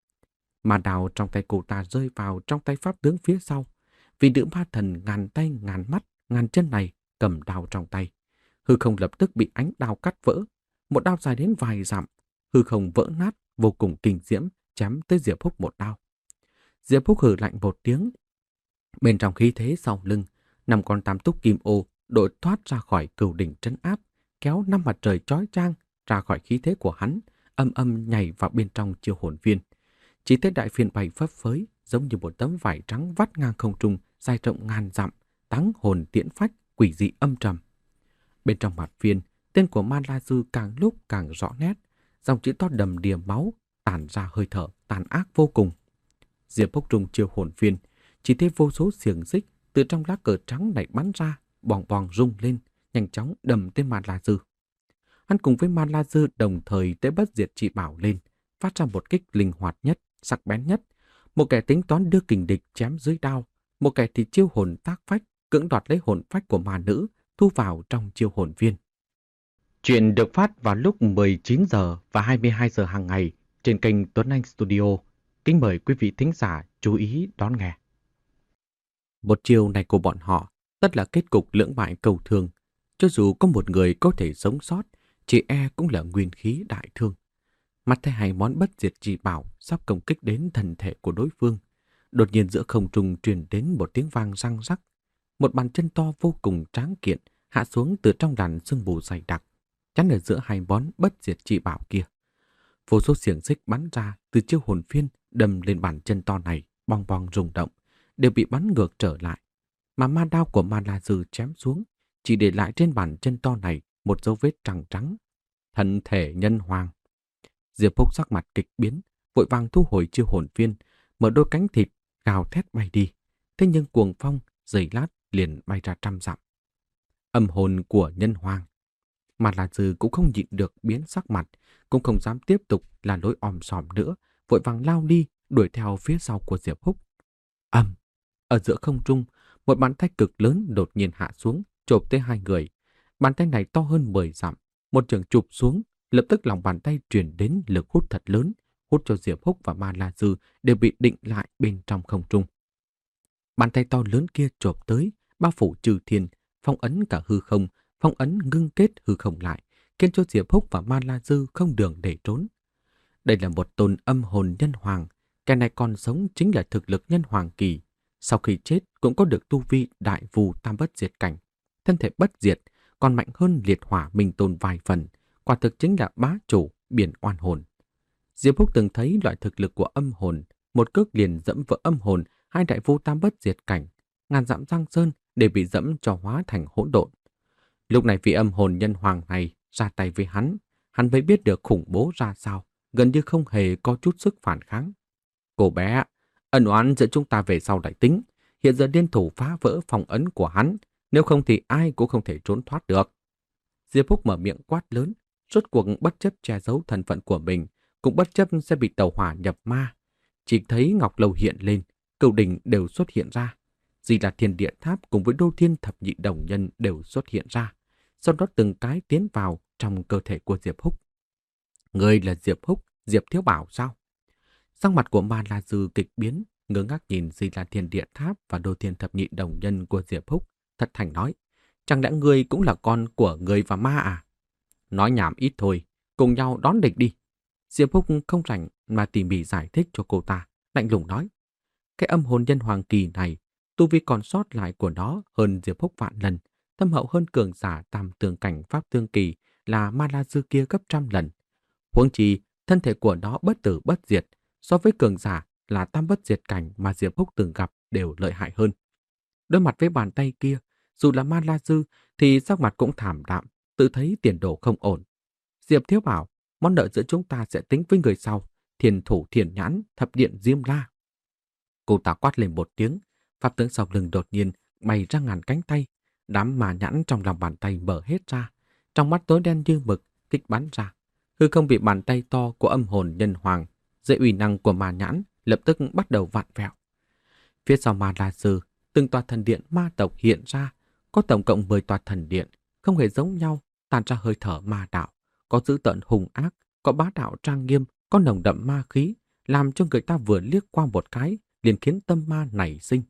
Ma đào trong tay cô ta rơi vào trong tay pháp tướng phía sau, vì nữ ma thần ngàn tay ngàn mắt ngàn chân này cầm đao trong tay. Hư không lập tức bị ánh đao cắt vỡ, một đao dài đến vài dặm, hư không vỡ nát vô cùng kinh diễm, chém tới Diệp Húc một đao. Diệp Húc hừ lạnh một tiếng, bên trong khí thế sau lưng, năm con tam túc kim ô đội thoát ra khỏi cửu đỉnh trấn áp, kéo năm mặt trời chói chang ra khỏi khí thế của hắn, âm âm nhảy vào bên trong chiêu hồn viên. Chỉ thấy đại phiên bay phấp phới, giống như một tấm vải trắng vắt ngang không trung, dài rộng ngàn dặm, táng hồn tiễn phách, quỷ dị âm trầm. Bên trong mặt phiên, tên của Ma La Dư càng lúc càng rõ nét, dòng chữ to đầm đìa máu, tản ra hơi thở tàn ác vô cùng. Diệp Húc trùng chiêu hồn phiên, chỉ thấy vô số xiềng xích từ trong lá cờ trắng này bắn ra, bòng bòng rung lên, nhanh chóng đầm tên Ma La Dư. Hắn cùng với Ma La Dư đồng thời tế bất diệt chỉ bảo lên, phát ra một kích linh hoạt nhất, sắc bén nhất. Một kẻ tính toán đưa kình địch chém dưới đao, một kẻ thì chiêu hồn tác phách, cưỡng đoạt lấy hồn phách của ma nữ, thu vào trong chiêu hồn viên. Chuyện được phát vào lúc mười chín giờ và hai mươi hai giờ hàng ngày trên kênh Tuấn Anh Studio. Kính mời quý vị thính giả chú ý đón nghe. Một chiêu này của bọn họ tất là kết cục lưỡng bại cầu thường. Cho dù có một người có thể sống sót, chỉ e cũng là nguyên khí đại thương. Mắt thấy hai món bất diệt chỉ bảo sắp công kích đến thân thể của đối phương. Đột nhiên giữa không trung truyền đến một tiếng vang răng rắc. Một bàn chân to vô cùng tráng kiện hạ xuống từ trong làn sương mù dày đặc, chắn ở giữa hai món bất diệt chỉ bảo kia. Vô số xiềng xích bắn ra từ chiêu hồn phiên đâm lên bàn chân to này, bong bong rung động, đều bị bắn ngược trở lại. Mà ma đao của Ma La Dư chém xuống, chỉ để lại trên bàn chân to này một dấu vết trắng trắng. Thân thể nhân hoàng. Diệp Húc sắc mặt kịch biến, vội vàng thu hồi chiêu hồn phiên, mở đôi cánh thịt, gào thét bay đi. Thế nhưng cuồng phong, giây lát liền bay ra trăm dặm. Âm hồn của nhân hoàng. Ma La Dư cũng không nhịn được biến sắc mặt, cũng không dám tiếp tục là lối òm sòm nữa, vội vàng lao đi, đuổi theo phía sau của Diệp Húc. Ầm, ở giữa không trung, một bàn tay cực lớn đột nhiên hạ xuống, chộp tới hai người. Bàn tay này to hơn mười dặm, một trường chụp xuống, lập tức lòng bàn tay truyền đến lực hút thật lớn, hút cho Diệp Húc và Ma La Dư đều bị định lại bên trong không trung. Bàn tay to lớn kia chộp tới, bao phủ trừ thiên, phong ấn cả hư không, phong ấn ngưng kết hư không lại, khiến cho Diệp Húc và Ma La Dư không đường để trốn. Đây là một tôn âm hồn nhân hoàng, kẻ này còn sống chính là thực lực nhân hoàng kỳ. Sau khi chết cũng có được tu vi đại vù tam bất diệt cảnh. Thân thể bất diệt, còn mạnh hơn liệt hỏa minh tôn vài phần, quả thực chính là bá chủ biển oan hồn. Diệp Húc từng thấy loại thực lực của âm hồn, một cước liền dẫm vỡ âm hồn, hai đại vô tam bất diệt cảnh, ngàn dặm giang sơn để bị dẫm cho hóa thành hỗn độn. Lúc này vị âm hồn nhân hoàng này ra tay với hắn, hắn mới biết được khủng bố ra sao, gần như không hề có chút sức phản kháng. Cô bé, ân oán giữa chúng ta về sau lại tính, hiện giờ liên thủ phá vỡ phòng ấn của hắn, nếu không thì ai cũng không thể trốn thoát được. Diệp Húc mở miệng quát lớn, rốt cuộc bất chấp che giấu thân phận của mình, cũng bất chấp sẽ bị tàu hỏa nhập ma. Chỉ thấy Ngọc Lâu hiện lên, cửu đỉnh đều xuất hiện ra. Di là Thiên Địa Tháp cùng với Đô Thiên Thập Nhị Đồng Nhân đều xuất hiện ra. Sau đó từng cái tiến vào trong cơ thể của Diệp Húc. Người là Diệp Húc, Diệp Thiếu Bảo sao? Sắc mặt của Ma La Dư kịch biến, ngơ ngác nhìn Di là Thiên Địa Tháp và Đô Thiên Thập Nhị Đồng Nhân của Diệp Húc, thật thành nói. Chẳng lẽ ngươi cũng là con của người và ma à? Nói nhảm ít thôi, cùng nhau đón địch đi. Diệp Húc không rảnh mà tỉ mỉ giải thích cho cô ta, lạnh lùng nói. Cái âm hồn nhân hoàng kỳ này, tu vi còn sót lại của nó hơn Diệp Húc vạn lần, thâm hậu hơn cường giả tam tường cảnh pháp tương kỳ là Ma La Dư kia gấp trăm lần. Huống chi, thân thể của nó bất tử bất diệt, so với cường giả là tam bất diệt cảnh mà Diệp Húc từng gặp đều lợi hại hơn. Đối mặt với bàn tay kia, dù là Ma La Dư thì sắc mặt cũng thảm đạm, tự thấy tiền đồ không ổn. Diệp Thiếu Bảo, món nợ giữa chúng ta sẽ tính với người sau, Thiên Thủ Thiền Nhãn, Thập Điện Diêm La. Cô ta quát lên một tiếng, pháp tướng sau lưng đột nhiên bày ra ngàn cánh tay, đám mà nhãn trong lòng bàn tay mở hết ra, trong mắt tối đen như mực kích bắn ra. Hư không bị bàn tay to của âm hồn nhân hoàng, dưới uy năng của ma nhãn lập tức bắt đầu vặn vẹo. Phía sau Ma La Dư, từng tòa thần điện ma tộc hiện ra, có tổng cộng mười tòa thần điện, không hề giống nhau, tàn ra hơi thở ma đạo, có dữ tợn hùng ác, có bá đạo trang nghiêm, có nồng đậm ma khí, làm cho người ta vừa liếc qua một cái liền khiến tâm ma nảy sinh.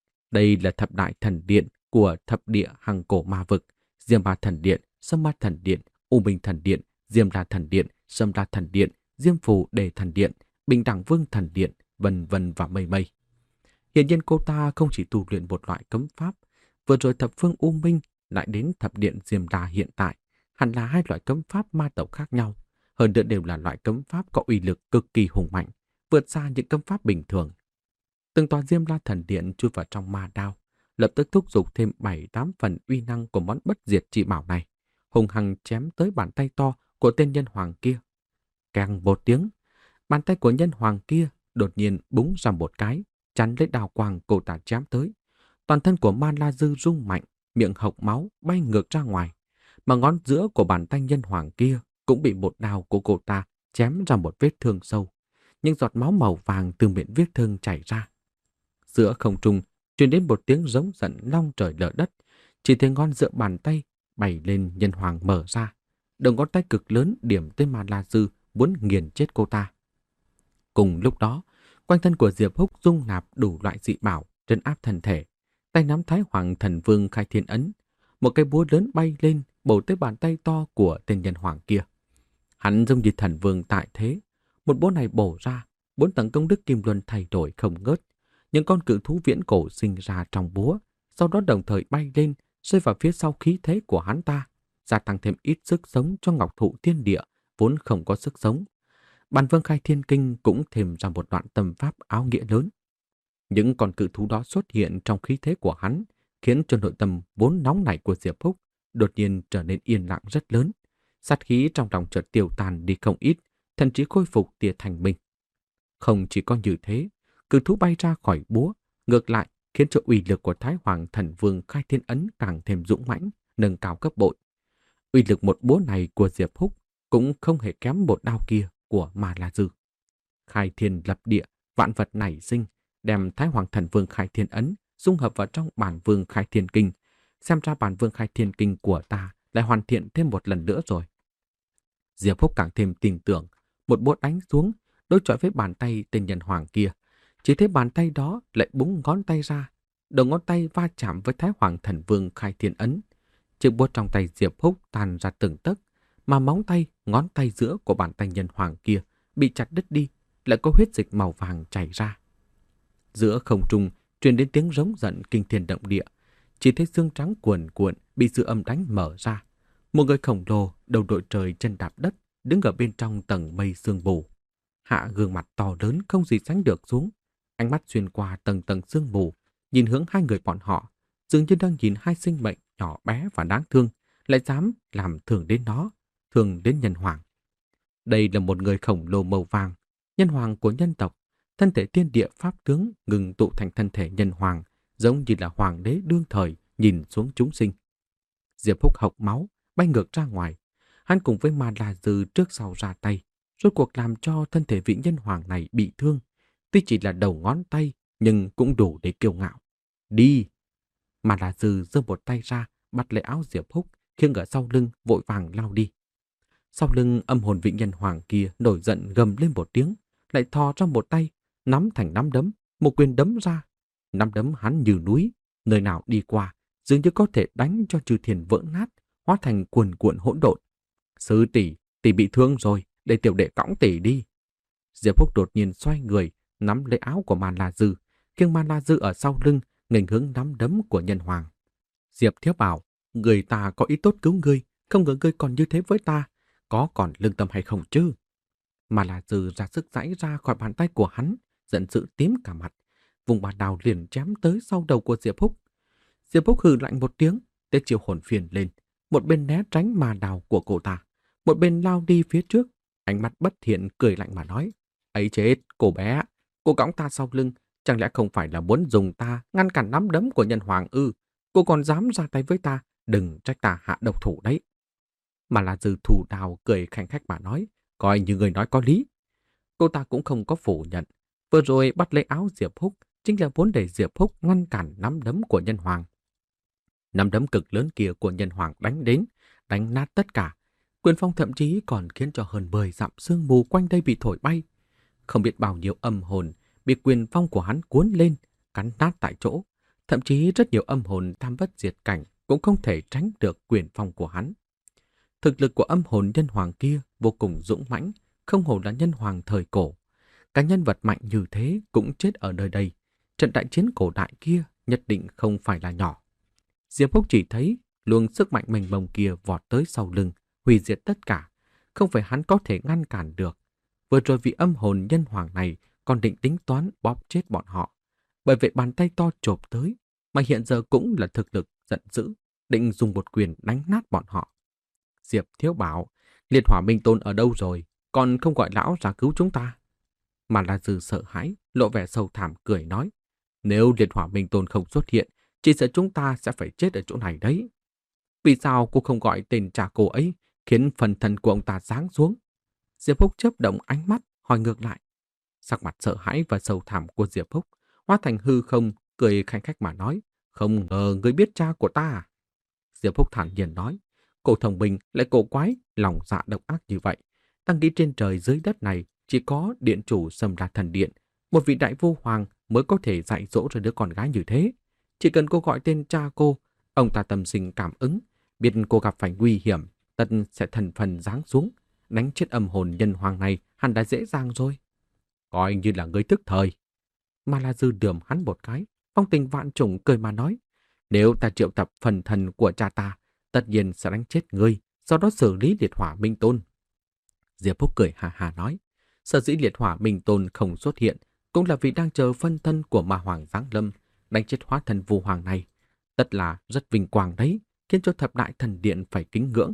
Đây là thập đại thần điện của thập địa hằng cổ ma vực, Diêm Ma Thần Điện, Sâm Ma Thần Điện, U Minh Thần Điện, Diêm La Thần Điện, Sâm La Thần Điện, Diêm Phù Đề Thần Điện, Bình Đẳng Vương Thần Điện, vân vân và mây mây. Hiện nhiên cô ta không chỉ tu luyện một loại cấm pháp, vừa rồi thập phương U Minh lại đến thập điện Diêm La hiện tại, hẳn là hai loại cấm pháp ma tộc khác nhau, hơn nữa đều là loại cấm pháp có uy lực cực kỳ hùng mạnh, vượt xa những cấm pháp bình thường. Từng tòa Diêm La Thần Điện chui vào trong ma đao, lập tức thúc giục thêm bảy tám phần uy năng của món bất diệt chi bảo này, hùng hăng chém tới bàn tay to của tên nhân hoàng kia. Keng một tiếng, bàn tay của nhân hoàng kia đột nhiên búng ra một cái, chắn lấy đào quang cô ta chém tới. Toàn thân của Ma La Dư rung mạnh, miệng hộc máu bay ngược ra ngoài, mà ngón giữa của bàn tay nhân hoàng kia cũng bị một đao của cô ta chém ra một vết thương sâu. Những giọt máu màu vàng từ miệng vết thương chảy ra. Giữa không trung truyền đến một tiếng giống giận long trời lở đất, chỉ thấy ngón giữa bàn tay bày lên nhân hoàng mở ra, đầu ngón tay cực lớn điểm tới Ma La Dư, muốn nghiền chết cô ta. Cùng lúc đó, quanh thân của Diệp Húc dung nạp đủ loại dị bảo trấn áp thân thể, tay nắm Thái Hoàng Thần Vương khai thiên ấn, một cái búa lớn bay lên bổ tới bàn tay to của tên nhân hoàng kia. Hắn giống như thần vương tại thế, một búa này bổ ra, bốn tầng công đức kim luân thay đổi không ngớt. Những con cự thú viễn cổ sinh ra trong búa, sau đó đồng thời bay lên, rơi vào phía sau khí thế của hắn ta, gia tăng thêm ít sức sống cho ngọc thụ thiên địa, vốn không có sức sống. Bàn Vương Khai Thiên Kinh cũng thêm ra một đoạn tâm pháp áo nghĩa lớn. Những con cự thú đó xuất hiện trong khí thế của hắn, khiến cho nội tâm vốn nóng nảy của Diệp Húc đột nhiên trở nên yên lặng rất lớn. Sát khí trong lòng chợt tiêu tàn đi không ít, thậm chí khôi phục tia thành minh. Không chỉ có như thế, cự thú bay ra khỏi búa, ngược lại khiến cho uy lực của Thái Hoàng Thần Vương Khai Thiên Ấn càng thêm dũng mãnh, nâng cao gấp bội. Uy lực một búa này của Diệp Húc cũng không hề kém một đao kia của Ma La Dư. Khai thiên lập địa, vạn vật nảy sinh, đem Thái Hoàng Thần Vương Khai Thiên Ấn dung hợp vào trong Bản Vương Khai Thiên Kinh. Xem ra Bản Vương Khai Thiên Kinh của ta lại hoàn thiện thêm một lần nữa rồi. Diệp Phúc càng thêm tin tưởng, một búa đánh xuống, đối chọi với bàn tay tên nhân hoàng kia. Chỉ thấy bàn tay đó lại búng ngón tay ra, đầu ngón tay va chạm với Thái Hoàng Thần Vương Khai Thiên Ấn. Chiếc búa trong tay Diệp Phúc tan ra từng tấc, mà móng tay, ngón tay giữa của bàn tay nhân hoàng kia bị chặt đứt đi, lại có huyết dịch màu vàng chảy ra. Giữa không trung truyền đến tiếng rống giận kinh thiên động địa, chỉ thấy xương trắng cuồn cuộn bị dư âm đánh mở ra. Một người khổng lồ, đầu đội trời chân đạp đất, đứng ở bên trong tầng mây sương mù. Hạ gương mặt to lớn không gì sánh được xuống, ánh mắt xuyên qua tầng tầng sương mù, nhìn hướng hai người bọn họ, dường như đang nhìn hai sinh mệnh nhỏ bé và đáng thương, lại dám làm thương đến nó, thương đến nhân hoàng. Đây là một người khổng lồ màu vàng, nhân hoàng của nhân tộc, thân thể thiên địa pháp tướng ngừng tụ thành thân thể nhân hoàng, giống như là hoàng đế đương thời nhìn xuống chúng sinh. Diệp Phúc hộc máu, bay ngược ra ngoài. Hắn cùng với Ma La Dư trước sau ra tay, rốt cuộc làm cho thân thể vị nhân hoàng này bị thương. Tuy chỉ là đầu ngón tay, nhưng cũng đủ để kiêu ngạo. Đi! Ma La Dư giơ một tay ra, bắt lấy áo Diệp Phúc, khiêng ở sau lưng, vội vàng lao đi. Sau lưng âm hồn vị nhân hoàng kia nổi giận gầm lên một tiếng, lại thò ra một tay, nắm thành nắm đấm, một quyền đấm ra. Nắm đấm hắn như núi, nơi nào đi qua, dường như có thể đánh cho chư thiên vỡ nát, hóa thành cuồn cuộn hỗn độn. Sư tỷ, tỷ bị thương rồi, để tiểu đệ cõng tỷ đi. Diệp Phúc đột nhiên xoay người, nắm lấy áo của Ma La Dư, khiêng Ma La Dư ở sau lưng, nghênh hướng nắm đấm của nhân hoàng. Diệp Thiếu bảo, người ta có ý tốt cứu ngươi, không ngờ ngươi còn như thế với ta, có còn lương tâm hay không chứ? Ma La Dư ra sức giãy ra khỏi bàn tay của hắn, giận dữ tím cả mặt, vùng bà đào liền chém tới sau đầu của Diệp Phúc. Diệp Phúc hừ lạnh một tiếng, để chiều hồn phiền lên, một bên né tránh ma đào của cô ta, một bên lao đi phía trước, ánh mắt bất thiện cười lạnh mà nói: ấy chết, cô bé, cô cõng ta sau lưng, chẳng lẽ không phải là muốn dùng ta ngăn cản nắm đấm của nhân hoàng ư? Cô còn dám ra tay với ta, đừng trách ta hạ độc thủ đấy. Mà là Dư thủ đào cười khanh khách mà nói, coi như người nói có lý. Cô ta cũng không có phủ nhận, vừa rồi bắt lấy áo Diệp Phúc chính là muốn để Diệp Phúc ngăn cản nắm đấm của nhân hoàng. Nắm đấm cực lớn kia của nhân hoàng đánh đến, đánh nát tất cả. Quyền phong thậm chí còn khiến cho hơn mười dặm sương mù quanh đây bị thổi bay. Không biết bao nhiêu âm hồn bị quyền phong của hắn cuốn lên, cắn nát tại chỗ. Thậm chí rất nhiều âm hồn tham bất diệt cảnh cũng không thể tránh được quyền phong của hắn. Thực lực của âm hồn nhân hoàng kia vô cùng dũng mãnh, không hổ là nhân hoàng thời cổ. Cả nhân vật mạnh như thế cũng chết ở nơi đây. Trận đại chiến cổ đại kia nhất định không phải là nhỏ. Diệp Phúc chỉ thấy luồng sức mạnh mênh mông kia vọt tới sau lưng, hủy diệt tất cả. Không phải hắn có thể ngăn cản được. Vừa rồi vị âm hồn nhân hoàng này còn định tính toán bóp chết bọn họ. Bởi vậy bàn tay to chộp tới, mà hiện giờ cũng là thực lực giận dữ, định dùng một quyền đánh nát bọn họ. Diệp Thiếu bảo, Liệt Hỏa Minh Tôn ở đâu rồi, còn không gọi lão ra cứu chúng ta? Mà La Dư sợ hãi, lộ vẻ sâu thẳm cười nói, nếu Liệt Hỏa Minh Tôn không xuất hiện, chỉ sợ chúng ta sẽ phải chết ở chỗ này đấy. Vì sao cô không gọi tên cha cô ấy, khiến phần thân của ông ta giáng xuống? Diệp Phúc chớp động ánh mắt, hỏi ngược lại. Sắc mặt sợ hãi và sâu thẳm của Diệp Phúc hóa thành hư không, cười khanh khách mà nói, không ngờ ngươi biết cha của ta à? Diệp Phúc thản nhiên nói, cô thông minh lại cổ quái, lòng dạ độc ác như vậy. Ta nghĩ trên trời dưới đất này chỉ có điện chủ Sâm La Thần Điện, một vị đại vô hoàng mới có thể dạy dỗ cho đứa con gái như thế. Chỉ cần cô gọi tên cha cô, ông ta tâm sinh cảm ứng, biết cô gặp phải nguy hiểm, tất sẽ thần phần giáng xuống, đánh chết âm hồn nhân hoàng này hẳn đã dễ dàng rồi. Coi như là ngươi thức thời. Ma La Dư đườm hắn một cái, phong tình vạn trùng cười mà nói, nếu ta triệu tập phần thần của cha ta, tất nhiên sẽ đánh chết ngươi, sau đó xử lý Liệt Hỏa Minh Tôn. Diệp Phúc cười hà hà nói, sở dĩ Liệt Hỏa Minh Tôn không xuất hiện, cũng là vì đang chờ phân thân của Ma Hoàng giáng lâm, đánh chết hóa thần Vu Hoàng này. Tất là rất vinh quang đấy, khiến cho thập đại thần điện phải kính ngưỡng.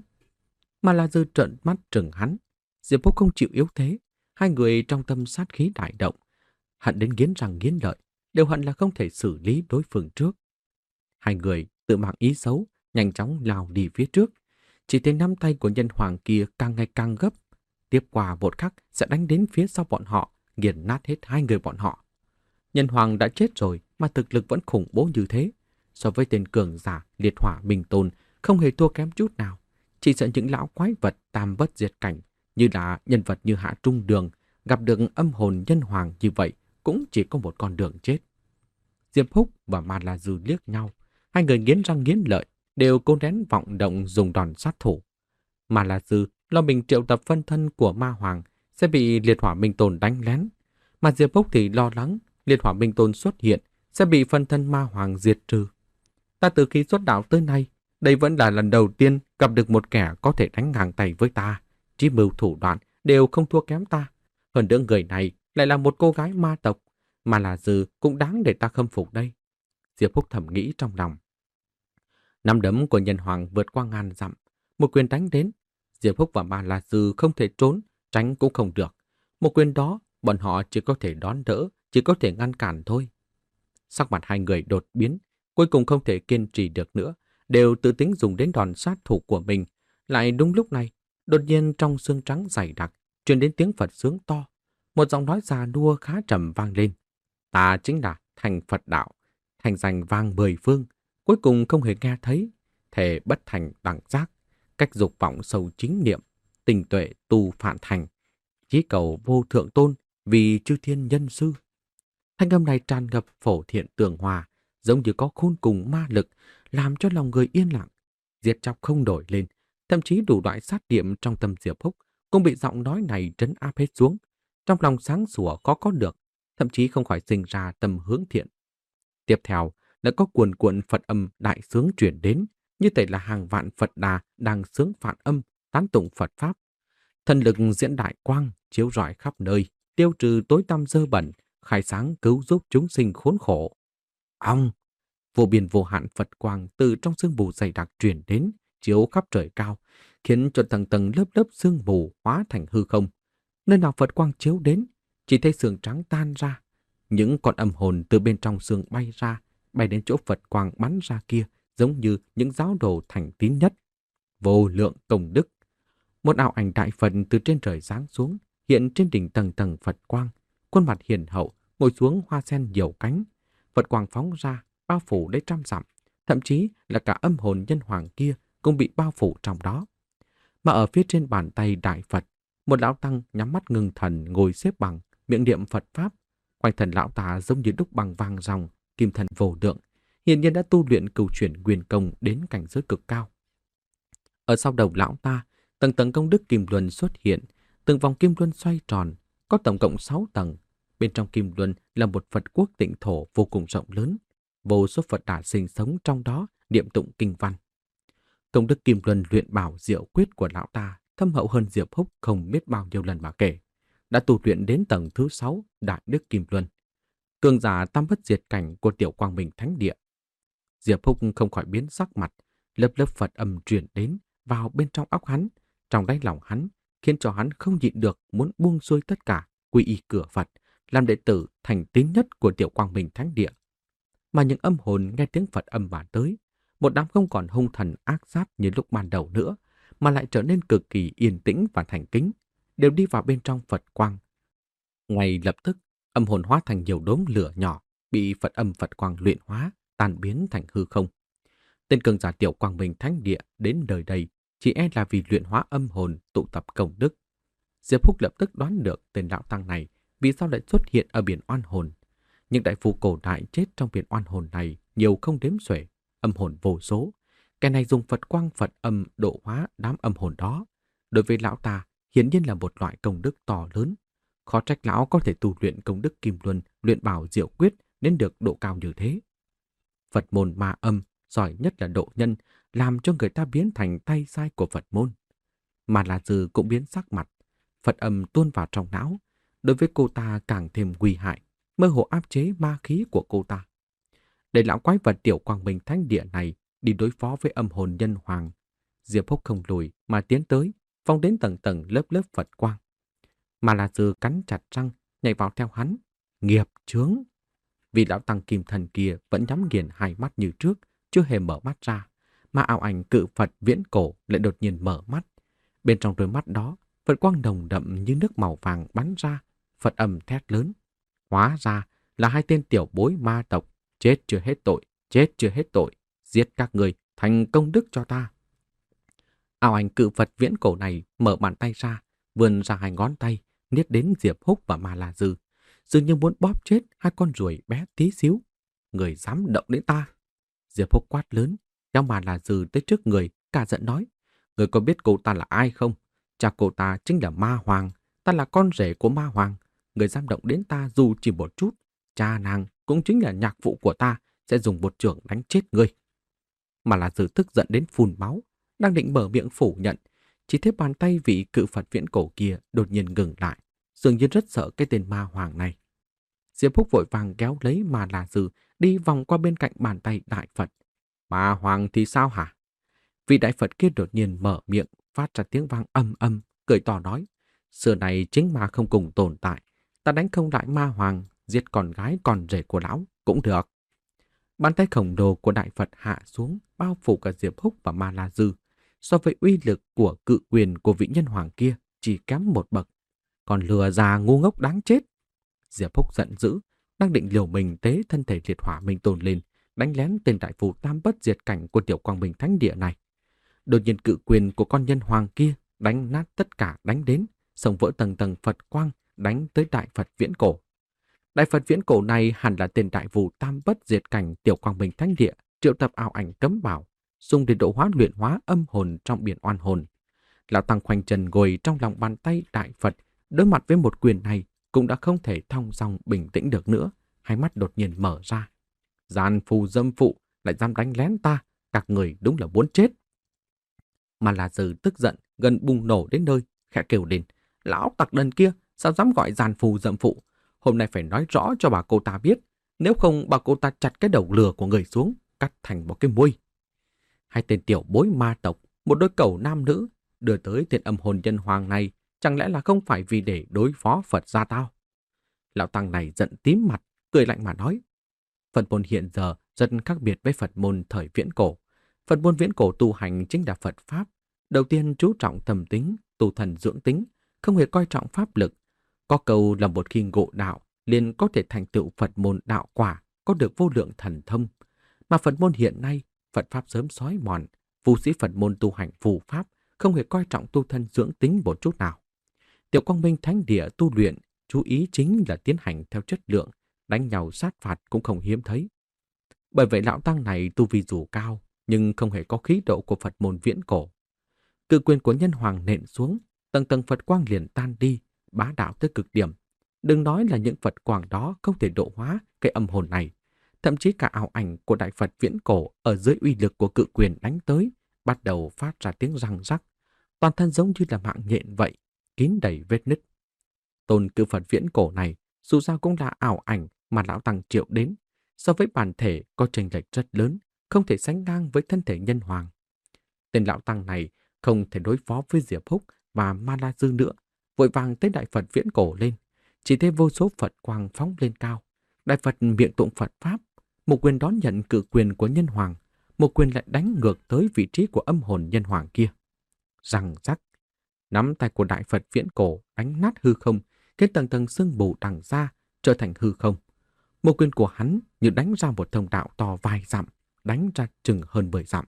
Mà La Dư trợn mắt trừng hắn. Diệp Phúc không chịu yếu thế, hai người trong tâm sát khí đại động, hận đến nghiến răng nghiến lợi, đều hận là không thể xử lý đối phương trước. Hai người tự mang ý xấu, nhanh chóng lao đi phía trước. Chỉ thấy nắm tay của nhân hoàng kia càng ngày càng gấp, tiếp qua một khắc sẽ đánh đến phía sau bọn họ, nghiền nát hết hai người bọn họ. Nhân hoàng đã chết rồi mà thực lực vẫn khủng bố như thế. So với tên cường giả liệt hỏa minh tôn không hề thua kém chút nào. Chỉ sợ những lão quái vật tam bất diệt cảnh như là nhân vật như Hạ Trung Đường gặp được âm hồn nhân hoàng như vậy cũng chỉ có một con đường chết. Diệp Húc và Ma La Dư liếc nhau. Hai người nghiến răng nghiến lợi đều cố nén vọng động dùng đòn sát thủ. Ma La Dư lo mình triệu tập phân thân của ma hoàng sẽ bị liệt hỏa minh tôn đánh lén. Mà Diệp Húc thì lo lắng liệt hỏa minh tôn xuất hiện sẽ bị phân thân ma hoàng diệt trừ. Ta từ khi xuất đạo tới nay, đây vẫn là lần đầu tiên gặp được một kẻ có thể đánh ngang tay với ta. Chí mưu thủ đoạn đều không thua kém ta. Hơn nữa người này lại là một cô gái ma tộc, mà là Dư cũng đáng để ta khâm phục đây. Diệp Húc thầm nghĩ trong lòng. Nắm đấm của nhân hoàng vượt qua ngàn dặm, một quyền đánh đến. Diệp Húc và Ma La Dư không thể trốn, tránh cũng không được. Một quyền đó, bọn họ chỉ có thể đón đỡ, chỉ có thể ngăn cản thôi. Sắc mặt hai người đột biến, cuối cùng không thể kiên trì được nữa, đều tự tính dùng đến đòn sát thủ của mình. Lại đúng lúc này, đột nhiên trong xương trắng dày đặc, truyền đến tiếng Phật sướng to. Một giọng nói già nua khá trầm vang lên. Ta chính là thành Phật đạo, thành danh vang mười phương, cuối cùng không hề nghe thấy. Thể bất thành đẳng giác, cách dục vọng sâu chính niệm, tình tuệ tu phản thành, chí cầu vô thượng tôn vì chư thiên nhân sư. Thanh âm này tràn ngập phổ thiện tường hòa, giống như có khôn cùng ma lực, làm cho lòng người yên lặng. Diệt chóc không đổi lên, thậm chí đủ loại sát điểm trong tâm Diệp Húc cũng bị giọng nói này trấn áp hết xuống. Trong lòng sáng sủa khó có được, thậm chí không khỏi sinh ra tâm hướng thiện. Tiếp theo đã có cuồn cuộn Phật âm đại sướng chuyển đến, như thể là hàng vạn Phật đà đang sướng phản âm, tán tụng Phật Pháp. Thần lực diễn đại quang, chiếu rọi khắp nơi, tiêu trừ tối tăm dơ bẩn, khai sáng cứu giúp chúng sinh khốn khổ. Ông, vô biên vô hạn Phật quang từ trong sương mù dày đặc truyền đến, chiếu khắp trời cao, khiến cho tầng tầng lớp lớp sương mù hóa thành hư không. Nơi nào Phật quang chiếu đến, chỉ thấy sương trắng tan ra. Những con âm hồn từ bên trong sương bay ra, bay đến chỗ Phật quang bắn ra kia, giống như những giáo đồ thành tín nhất. Vô lượng công đức. Một ảo ảnh đại Phật từ trên trời giáng xuống, hiện trên đỉnh tầng tầng Phật quang. Khuôn mặt hiền hậu, ngồi xuống hoa sen nhiều cánh. Phật quang phóng ra, bao phủ lấy trăm dặm. Thậm chí là cả âm hồn nhân hoàng kia cũng bị bao phủ trong đó. Mà ở phía trên bàn tay đại Phật, một lão tăng nhắm mắt ngưng thần ngồi xếp bằng, miệng niệm Phật Pháp. Quanh thần lão ta giống như đúc bằng vàng ròng, kim thần vô lượng, hiển nhiên đã tu luyện cửu chuyển quyền công đến cảnh giới cực cao. Ở sau đầu lão ta, tầng tầng công đức kim luân xuất hiện, từng vòng kim luân xoay tròn, có tổng cộng sáu tầng. Bên trong kim luân là một Phật quốc tịnh thổ vô cùng rộng lớn, vô số Phật đà sinh sống trong đó, niệm tụng kinh văn. Công đức kim luân luyện bảo diệu quyết của lão ta thâm hậu hơn Diệp Húc không biết bao nhiêu lần mà kể, đã tu luyện đến tầng thứ sáu đại đức kim luân, cường giả tam bất diệt cảnh của tiểu quang minh thánh địa. Diệp Húc không khỏi biến sắc mặt, lớp lớp Phật âm truyền đến vào bên trong óc hắn, trong đáy lòng hắn, khiến cho hắn không nhịn được muốn buông xuôi tất cả, quy y cửa Phật, làm đệ tử thành tín nhất của tiểu quang minh thánh địa. Mà những âm hồn nghe tiếng Phật âm mà tới, một đám không còn hung thần ác sát như lúc ban đầu nữa, mà lại trở nên cực kỳ yên tĩnh và thành kính, đều đi vào bên trong Phật quang. Ngay lập tức, âm hồn hóa thành nhiều đốm lửa nhỏ, bị Phật âm Phật quang luyện hóa, tan biến thành hư không. Tên cường giả tiểu quang minh thánh địa đến đời đây chỉ e là vì luyện hóa âm hồn tụ tập công đức. Diệp Húc lập tức đoán được tên lão tăng này vì sao lại xuất hiện ở biển oan hồn. Những đại phu cổ đại chết trong biển oan hồn này nhiều không đếm xuể, âm hồn vô số. Cái này dùng Phật quang Phật âm độ hóa đám âm hồn đó. Đối với lão ta, hiển nhiên là một loại công đức to lớn. Khó trách lão có thể tu luyện công đức kim luân, luyện bảo diệu quyết đến được độ cao như thế. Phật môn ma âm, giỏi nhất là độ nhân, làm cho người ta biến thành tay sai của Phật môn. Mà là Dư cũng biến sắc mặt, Phật âm tuôn vào trong não, đối với cô ta càng thêm nguy hại, mơ hồ áp chế ma khí của cô ta. Để lão quái vật tiểu quang minh thánh địa này đi đối phó với âm hồn nhân hoàng, Diệp Húc không lùi mà tiến tới, phong đến tầng tầng lớp lớp Phật quang. Mà là Dư cắn chặt răng, nhảy vào theo hắn. Nghiệp chướng! Vì lão tăng kim thần kia vẫn nhắm nghiền hai mắt như trước, chưa hề mở mắt ra, mà ảo ảnh cự Phật viễn cổ lại đột nhiên mở mắt. Bên trong đôi mắt đó, Phật quang nồng đậm như nước màu vàng bắn ra, Phật âm thét lớn. Hóa ra là hai tên tiểu bối ma tộc, chết chưa hết tội, chết chưa hết tội, giết các người thành công đức cho ta. Ảo ảnh cự Phật viễn cổ này mở bàn tay ra, vươn ra hai ngón tay, niết đến Diệp Húc và Ma La Dư, dường như muốn bóp chết hai con ruồi bé tí xíu. Người dám động đến ta! Diệp Húc quát lớn, kéo Ma La Dư tới trước người, cả giận nói: Người có biết cô ta là ai không? Cha cô ta chính là Ma Hoàng, ta là con rể của Ma Hoàng. Người dám động đến ta dù chỉ một chút, cha nàng cũng chính là nhạc phụ của ta, sẽ dùng một chưởng đánh chết ngươi. Mà La Dư tức giận đến phun máu, đang định mở miệng phủ nhận, chỉ thấy bàn tay vị cự Phật viễn cổ kia đột nhiên ngừng lại, dường như rất sợ cái tên Ma Hoàng này. Diệp Húc vội vàng kéo lấy Ma La Dư đi vòng qua bên cạnh bàn tay đại Phật. Ma Hoàng thì sao hả? Vị đại Phật kia đột nhiên mở miệng, phát ra tiếng vang âm âm, cười to nói: Xưa này chính ma không cùng tồn tại, ta đánh không lại Ma Hoàng, giết con gái con rể của lão cũng được. Bàn tay khổng lồ của đại Phật hạ xuống, bao phủ cả Diệp Húc và Ma La Dư. So với uy lực của cự quyền của vị nhân hoàng kia chỉ kém một bậc. Còn lừa già ngu ngốc đáng chết. Diệp Húc giận dữ, đang định liều mình tế thân thể liệt hỏa minh tôn lên, đánh lén tên đại phù tam bất diệt cảnh của tiểu quang minh thánh địa này. Đột nhiên cự quyền của con nhân hoàng kia đánh nát tất cả đánh đến, xông vỡ tầng tầng Phật quang, đánh tới đại Phật viễn cổ. Đại Phật viễn cổ này hẳn là tên đại phù tam bất diệt cảnh tiểu quang minh thánh địa triệu tập ảo ảnh cấm bảo, dùng để độ hóa luyện hóa âm hồn trong biển oan hồn. Lão tăng khoanh chân ngồi trong lòng bàn tay đại Phật, đối mặt với một quyền này cũng đã không thể thong dong bình tĩnh được nữa, hai mắt đột nhiên mở ra. Gian phù dâm phụ lại dám đánh lén ta, các người đúng là muốn chết. Mà là Dư tức giận gần bùng nổ đến nơi, khẽ kêu lên: Lão tặc đần kia, sao dám gọi gian phù dâm phụ? Hôm nay phải nói rõ cho bà cô ta biết, nếu không bà cô ta chặt cái đầu lừa của người xuống, cắt thành một cái muôi. Hai tên tiểu bối ma tộc, một đôi cẩu nam nữ, đưa tới tên âm hồn nhân hoàng này, chẳng lẽ là không phải vì để đối phó Phật gia tao? Lão tăng này giận tím mặt, cười lạnh mà nói: Phật môn hiện giờ rất khác biệt với Phật môn thời viễn cổ. Phật môn viễn cổ tu hành chính là Phật Pháp. Đầu tiên chú trọng tâm tính, tu thần dưỡng tính, không hề coi trọng pháp lực. Có câu là một khi ngộ đạo, liền có thể thành tựu Phật môn đạo quả, có được vô lượng thần thông. Mà Phật môn hiện nay, Phật Pháp sớm xói mòn, vu sĩ Phật môn tu hành phù Pháp, không hề coi trọng tu thân dưỡng tính một chút nào. Tiểu quang minh thánh địa tu luyện, chú ý chính là tiến hành theo chất lượng, đánh nhau sát phạt cũng không hiếm thấy. Bởi vậy lão tăng này tu vi dù cao, nhưng không hề có khí độ của Phật môn viễn cổ. Cự quyền của nhân hoàng nện xuống, tầng tầng Phật quang liền tan đi, bá đạo tới cực điểm. Đừng nói là những Phật quang đó không thể độ hóa cái âm hồn này. Thậm chí cả ảo ảnh của đại Phật viễn cổ ở dưới uy lực của cự quyền đánh tới, bắt đầu phát ra tiếng răng rắc. Toàn thân giống như là mạng nhện vậy, kín đầy vết nứt. Tôn cự Phật viễn cổ này, dù sao cũng là ảo ảnh mà lão tăng triệu đến. So với bản thể có chênh lệch rất lớn, không thể sánh ngang với thân thể nhân hoàng. Tên lão tăng này không thể đối phó với Diệp Húc và Ma La Dư nữa, vội vàng tới đại Phật viễn cổ lên. Chỉ thấy vô số Phật quang phóng lên cao. Đại Phật miệng tụng Phật Pháp, một quyền đón nhận cự quyền của nhân hoàng, một quyền lại đánh ngược tới vị trí của âm hồn nhân hoàng kia. Răng rắc, nắm tay của đại Phật viễn cổ đánh nát hư không, khiến tầng tầng sương mù đằng ra trở thành hư không. Một quyền của hắn như đánh ra một thông đạo to vài dặm, đánh ra chừng hơn mười dặm.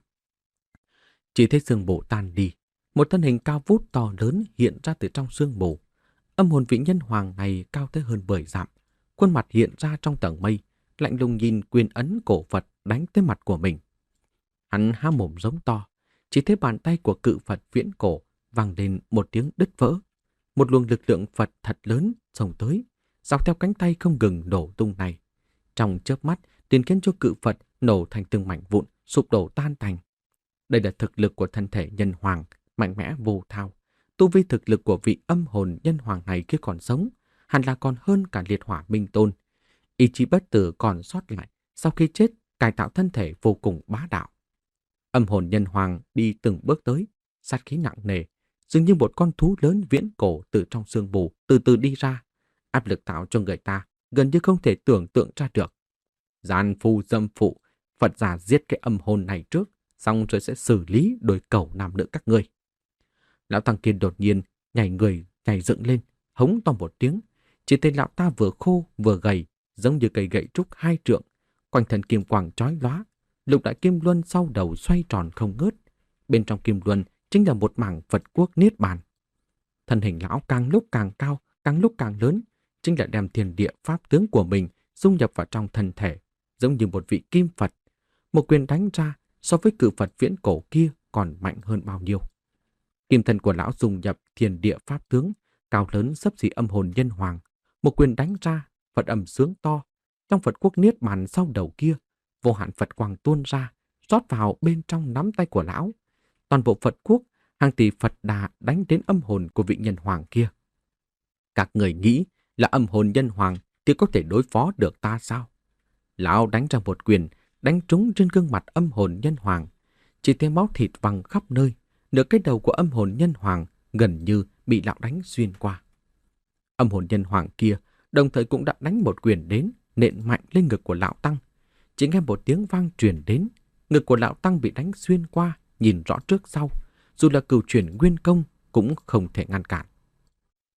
Chỉ thấy sương mù tan đi, một thân hình cao vút to lớn hiện ra từ trong sương mù. Âm hồn vị nhân hoàng này cao tới hơn mười dặm, khuôn mặt hiện ra trong tầng mây, lạnh lùng nhìn quyền ấn cổ Phật đánh tới mặt của mình. Hắn há mồm giống to, chỉ thấy bàn tay của cự Phật viễn cổ vang lên một tiếng đứt vỡ. Một luồng lực lượng Phật thật lớn xông tới, dọc theo cánh tay không ngừng nổ tung này. Trong chớp mắt, liền khiến cho cự Phật nổ thành từng mảnh vụn, sụp đổ tan tành. Đây là thực lực của thân thể nhân hoàng, mạnh mẽ vô thao. Tu vi thực lực của vị âm hồn nhân hoàng này khi còn sống, hẳn là còn hơn cả liệt hỏa minh tôn. Ý chí bất tử còn sót lại, sau khi chết, cải tạo thân thể vô cùng bá đạo. Âm hồn nhân hoàng đi từng bước tới, sát khí nặng nề, dường như một con thú lớn viễn cổ từ trong sương mù từ từ đi ra, áp lực tạo cho người ta gần như không thể tưởng tượng ra được. Gian phu dâm phụ, Phật giả giết cái âm hồn này trước, xong rồi sẽ xử lý đôi cẩu nam nữ các ngươi. Lão tăng kia đột nhiên nhảy người nhảy dựng lên, hống to một tiếng, chỉ thấy lão ta vừa khô vừa gầy, giống như cây gậy trúc hai trượng, quanh thân kim quang chói lóa, lục đại kim luân sau đầu xoay tròn không ngớt. Bên trong kim luân chính là một mảng Phật quốc niết bàn. Thân hình lão càng lúc càng cao, càng lúc càng lớn, chính là đem thiên địa pháp tướng của mình dung nhập vào trong thân thể, giống như một vị kim Phật. Một quyền đánh ra so với cự Phật viễn cổ kia còn mạnh hơn bao nhiêu. Kim thân của lão dung nhập thiên địa pháp tướng, cao lớn xấp xỉ âm hồn nhân hoàng. Một quyền đánh ra, Phật âm sướng to. Trong Phật quốc niết bàn sau đầu kia, vô hạn Phật quang tuôn ra, rót vào bên trong nắm tay của lão. Toàn bộ Phật quốc, hàng tỷ Phật đà đánh đến âm hồn của vị nhân hoàng kia. Các người nghĩ là âm hồn nhân hoàng thì có thể đối phó được ta sao? Lão đánh ra một quyền, đánh trúng trên gương mặt âm hồn nhân hoàng. Chỉ thấy máu thịt văng khắp nơi, nửa cái đầu của âm hồn nhân hoàng gần như bị lão đánh xuyên qua. Âm hồn nhân hoàng kia đồng thời cũng đã đánh một quyền đến, nện mạnh lên ngực của lão tăng. Chỉ nghe một tiếng vang truyền đến, ngực của lão tăng bị đánh xuyên qua, nhìn rõ trước sau, dù là cửu chuyển nguyên công cũng không thể ngăn cản.